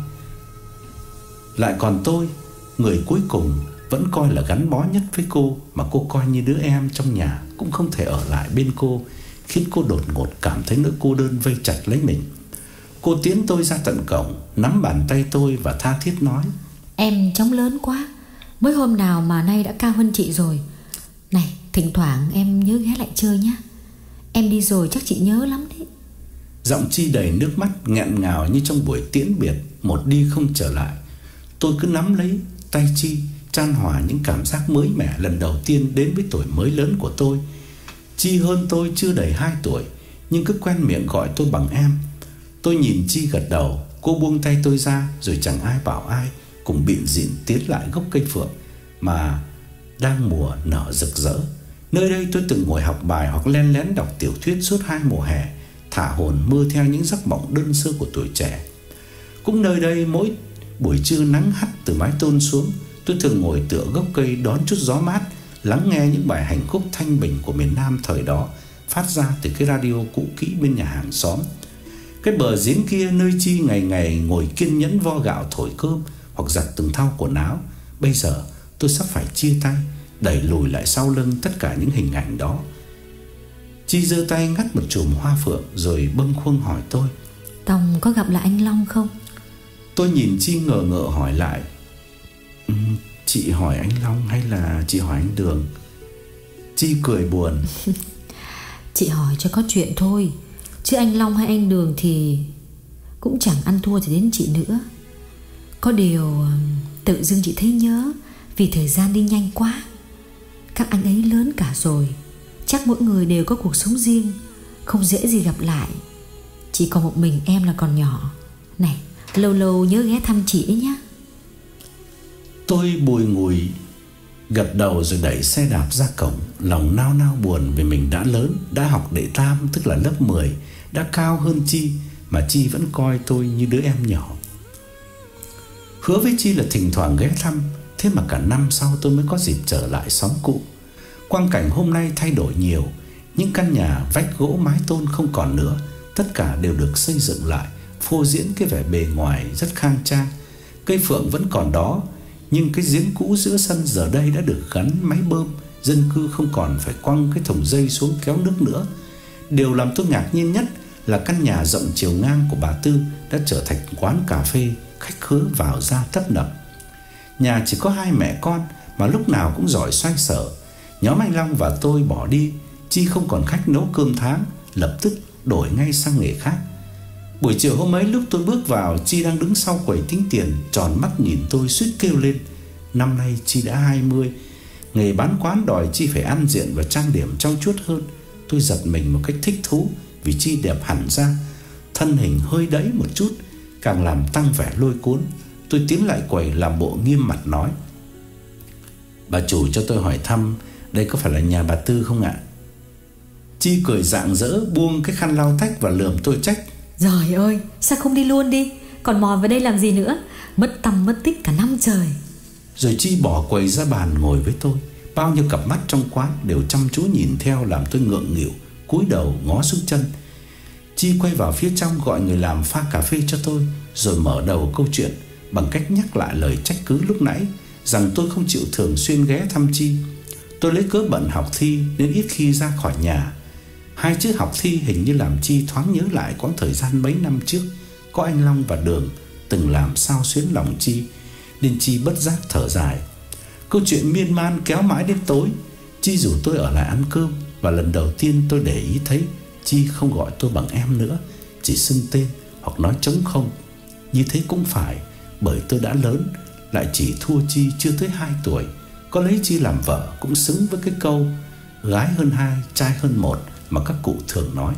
Lại còn tôi, người cuối cùng vẫn coi là gắn bó nhất với cô, mà cô coi như đứa em trong nhà, cũng không thể ở lại bên cô, khiến cô đột ngột cảm thấy nỗi cô đơn vây chặt lấy mình. Cô tiến tôi ra tận cổng, nắm bàn tay tôi và tha thiết nói: em trông lớn quá, mới hôm nào mà nay đã cao hơn chị rồi. Này, thỉnh thoảng em nhớ ghé lại chơi nhé. Em đi rồi chắc chị nhớ lắm đấy. Giọng Chi đầy nước mắt nghẹn ngào như trong buổi tiễn biệt, một đi không trở lại. Tôi cứ nắm lấy tay Chi, chan hòa những cảm giác mới mẻ lần đầu tiên đến với tuổi mới lớn của tôi. Chi hơn tôi chưa đầy hai tuổi, nhưng cứ quen miệng gọi tôi bằng em. Tôi nhìn Chi gật đầu. Cô buông tay tôi ra, rồi chẳng ai bảo ai, cùng bịn rịn tiến lại gốc cây phượng mà đang mùa nở rực rỡ. Nơi đây tôi từng ngồi học bài hoặc len lén đọc tiểu thuyết suốt hai mùa hè, thả hồn mơ theo những giấc mộng đơn sơ của tuổi trẻ. Cũng nơi đây, mỗi buổi trưa nắng hắt từ mái tôn xuống, tôi thường ngồi tựa gốc cây đón chút gió mát, lắng nghe những bài hành khúc thanh bình của miền Nam thời đó phát ra từ cái radio cũ kỹ bên nhà hàng xóm. Cái bờ giếng kia, nơi Chi ngày ngày ngồi kiên nhẫn vo gạo thổi cơm hoặc giặt từng thau quần áo. Bây giờ tôi sắp phải chia tay, đẩy lùi lại sau lưng tất cả những hình ảnh đó. Chi giơ tay ngắt một chùm hoa phượng rồi bâng khuâng hỏi tôi: Tòng có gặp lại anh Long không? Tôi nhìn Chi ngờ ngợ hỏi lại: ừ, chị hỏi anh Long hay là chị hỏi anh Đường? Chi cười buồn: chị hỏi cho có chuyện thôi, chứ anh Long hay anh Đường thì cũng chẳng ăn thua gì đến chị nữa. Có điều tự dưng chị thấy nhớ, vì thời gian đi nhanh quá. Các anh ấy lớn cả rồi, chắc mỗi người đều có cuộc sống riêng, không dễ gì gặp lại. Chỉ còn một mình em là còn nhỏ. Này, lâu lâu nhớ ghé thăm chị ấy nhé. Tôi bùi ngùi gật đầu rồi đẩy xe đạp ra cổng, lòng nao nao buồn vì mình đã lớn, đã học đệ tam tức là lớp mười, đã cao hơn Chi mà Chi vẫn coi tôi như đứa em nhỏ. Hứa với Chi là thỉnh thoảng ghé thăm, thế mà cả năm sau tôi mới có dịp trở lại xóm cũ. Quang cảnh hôm nay thay đổi nhiều. Những căn nhà vách gỗ mái tôn không còn nữa, tất cả đều được xây dựng lại, phô diễn cái vẻ bề ngoài rất khang trang. Cây phượng vẫn còn đó, nhưng cái giếng cũ giữa sân giờ đây đã được gắn máy bơm, dân cư không còn phải quăng cái thùng dây xuống kéo nước nữa. Điều làm tôi ngạc nhiên nhất là căn nhà rộng chiều ngang của bà Tư đã trở thành quán cà phê, khách khứa vào ra tấp nập. Nhà chỉ có hai mẹ con mà lúc nào cũng giỏi xoay sở. Nhóm anh Long và tôi bỏ đi, Chi không còn khách nấu cơm tháng, lập tức đổi ngay sang nghề khác. Buổi chiều hôm ấy lúc tôi bước vào, Chi đang đứng sau quầy tính tiền, tròn mắt nhìn tôi suýt kêu lên. Năm nay Chi đã hai mươi, nghề bán quán đòi Chi phải ăn diện và trang điểm trau chuốt hơn. Tôi giật mình một cách thích thú vì Chi đẹp hẳn ra, thân hình hơi đẫy một chút, càng làm tăng vẻ lôi cuốn. Tôi tiến lại quầy làm bộ nghiêm mặt nói: "Bà chủ cho tôi hỏi thăm, đây có phải là nhà bà Tư không ạ?" Chi cười rạng rỡ, buông cái khăn lau tách và lườm tôi trách: "Trời ơi, sao không đi luôn đi, còn mò vào đây làm gì nữa, mất tăm mất tích cả năm trời." Rồi Chi bỏ quầy ra bàn ngồi với tôi. Bao nhiêu cặp mắt trong quán đều chăm chú nhìn theo, làm tôi ngượng nghịu, cúi đầu ngó xuống chân. Chi quay vào phía trong gọi người làm pha cà phê cho tôi, rồi mở đầu câu chuyện bằng cách nhắc lại lời trách cứ lúc nãy, rằng tôi không chịu thường xuyên ghé thăm Chi. Tôi lấy cớ bận học thi nên ít khi ra khỏi nhà. Hai chữ học thi hình như làm Chi thoáng nhớ lại quãng thời gian mấy năm trước có anh Long và Đường từng làm xao xuyến lòng Chi, nên Chi bất giác thở dài. Câu chuyện miên man kéo mãi đến tối. Chi rủ tôi ở lại ăn cơm, và lần đầu tiên tôi để ý thấy Chi không gọi tôi bằng em nữa, chỉ xưng tên hoặc nói trống không. Như thế cũng phải, bởi tôi đã lớn, lại chỉ thua Chi chưa tới hai tuổi. Có lấy Chi làm vợ cũng xứng với cái câu gái hơn hai, trai hơn một mà các cụ thường nói.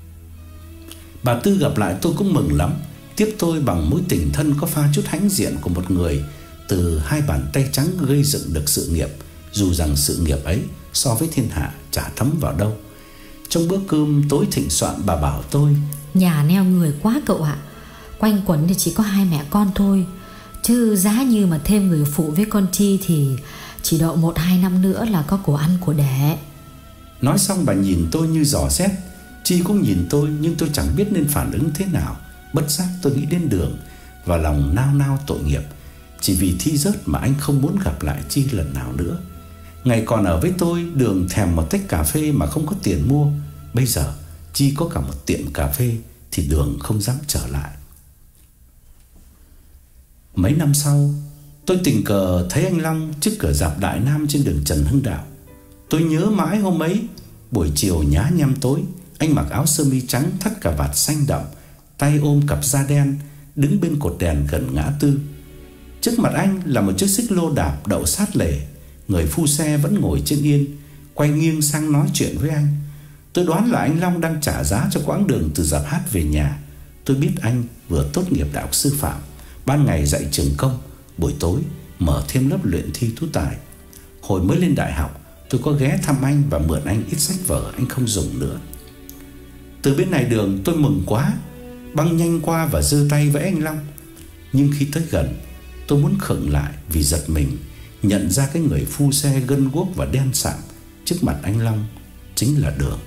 Bà Tư gặp lại tôi cũng mừng lắm, tiếp tôi bằng mối tình thân có pha chút hãnh diện của một người từ hai bàn tay trắng gây dựng được sự nghiệp, dù rằng sự nghiệp ấy so với thiên hạ chả thấm vào đâu. Trong bữa cơm tối thịnh soạn, bà bảo tôi: "Nhà neo người quá cậu ạ, quanh quẩn thì chỉ có hai mẹ con thôi, chứ giá như mà thêm người phụ với con Chi thì chỉ độ một hai năm nữa là có của ăn của đẻ." Nói xong bà nhìn tôi như dò xét. Chi cũng nhìn tôi, nhưng tôi chẳng biết nên phản ứng thế nào. Bất giác tôi nghĩ đến Đường và lòng nao nao tội nghiệp. Chỉ vì thi rớt mà anh không muốn gặp lại Chi lần nào nữa. Ngày còn ở với tôi, Đường thèm một tách cà phê mà không có tiền mua. Bây giờ Chi có cả một tiệm cà phê thì Đường không dám trở lại. Mấy năm sau, tôi tình cờ thấy anh Long trước cửa rạp Đại Nam trên đường Trần Hưng Đạo. Tôi nhớ mãi hôm ấy, buổi chiều nhá nhem tối, anh mặc áo sơ mi trắng thắt cà vạt xanh đậm, tay ôm cặp da đen, đứng bên cột đèn gần ngã tư. Trước mặt anh là một chiếc xích lô đạp đậu sát lề. Người phu xe vẫn ngồi trên yên, quay nghiêng sang nói chuyện với anh. Tôi đoán là anh Long đang trả giá cho quãng đường từ rạp hát về nhà. Tôi biết anh vừa tốt nghiệp đại học sư phạm, ban ngày dạy trường công, buổi tối mở thêm lớp luyện thi tú tài. Hồi mới lên đại học, tôi có ghé thăm anh và mượn anh ít sách vở anh không dùng nữa. Từ bên này đường tôi mừng quá, băng nhanh qua và giơ tay với anh Long. Nhưng khi tới gần, tôi muốn khựng lại vì giật mình nhận ra cái người phu xe gân guốc và đen sạm trước mặt anh Long chính là Đường.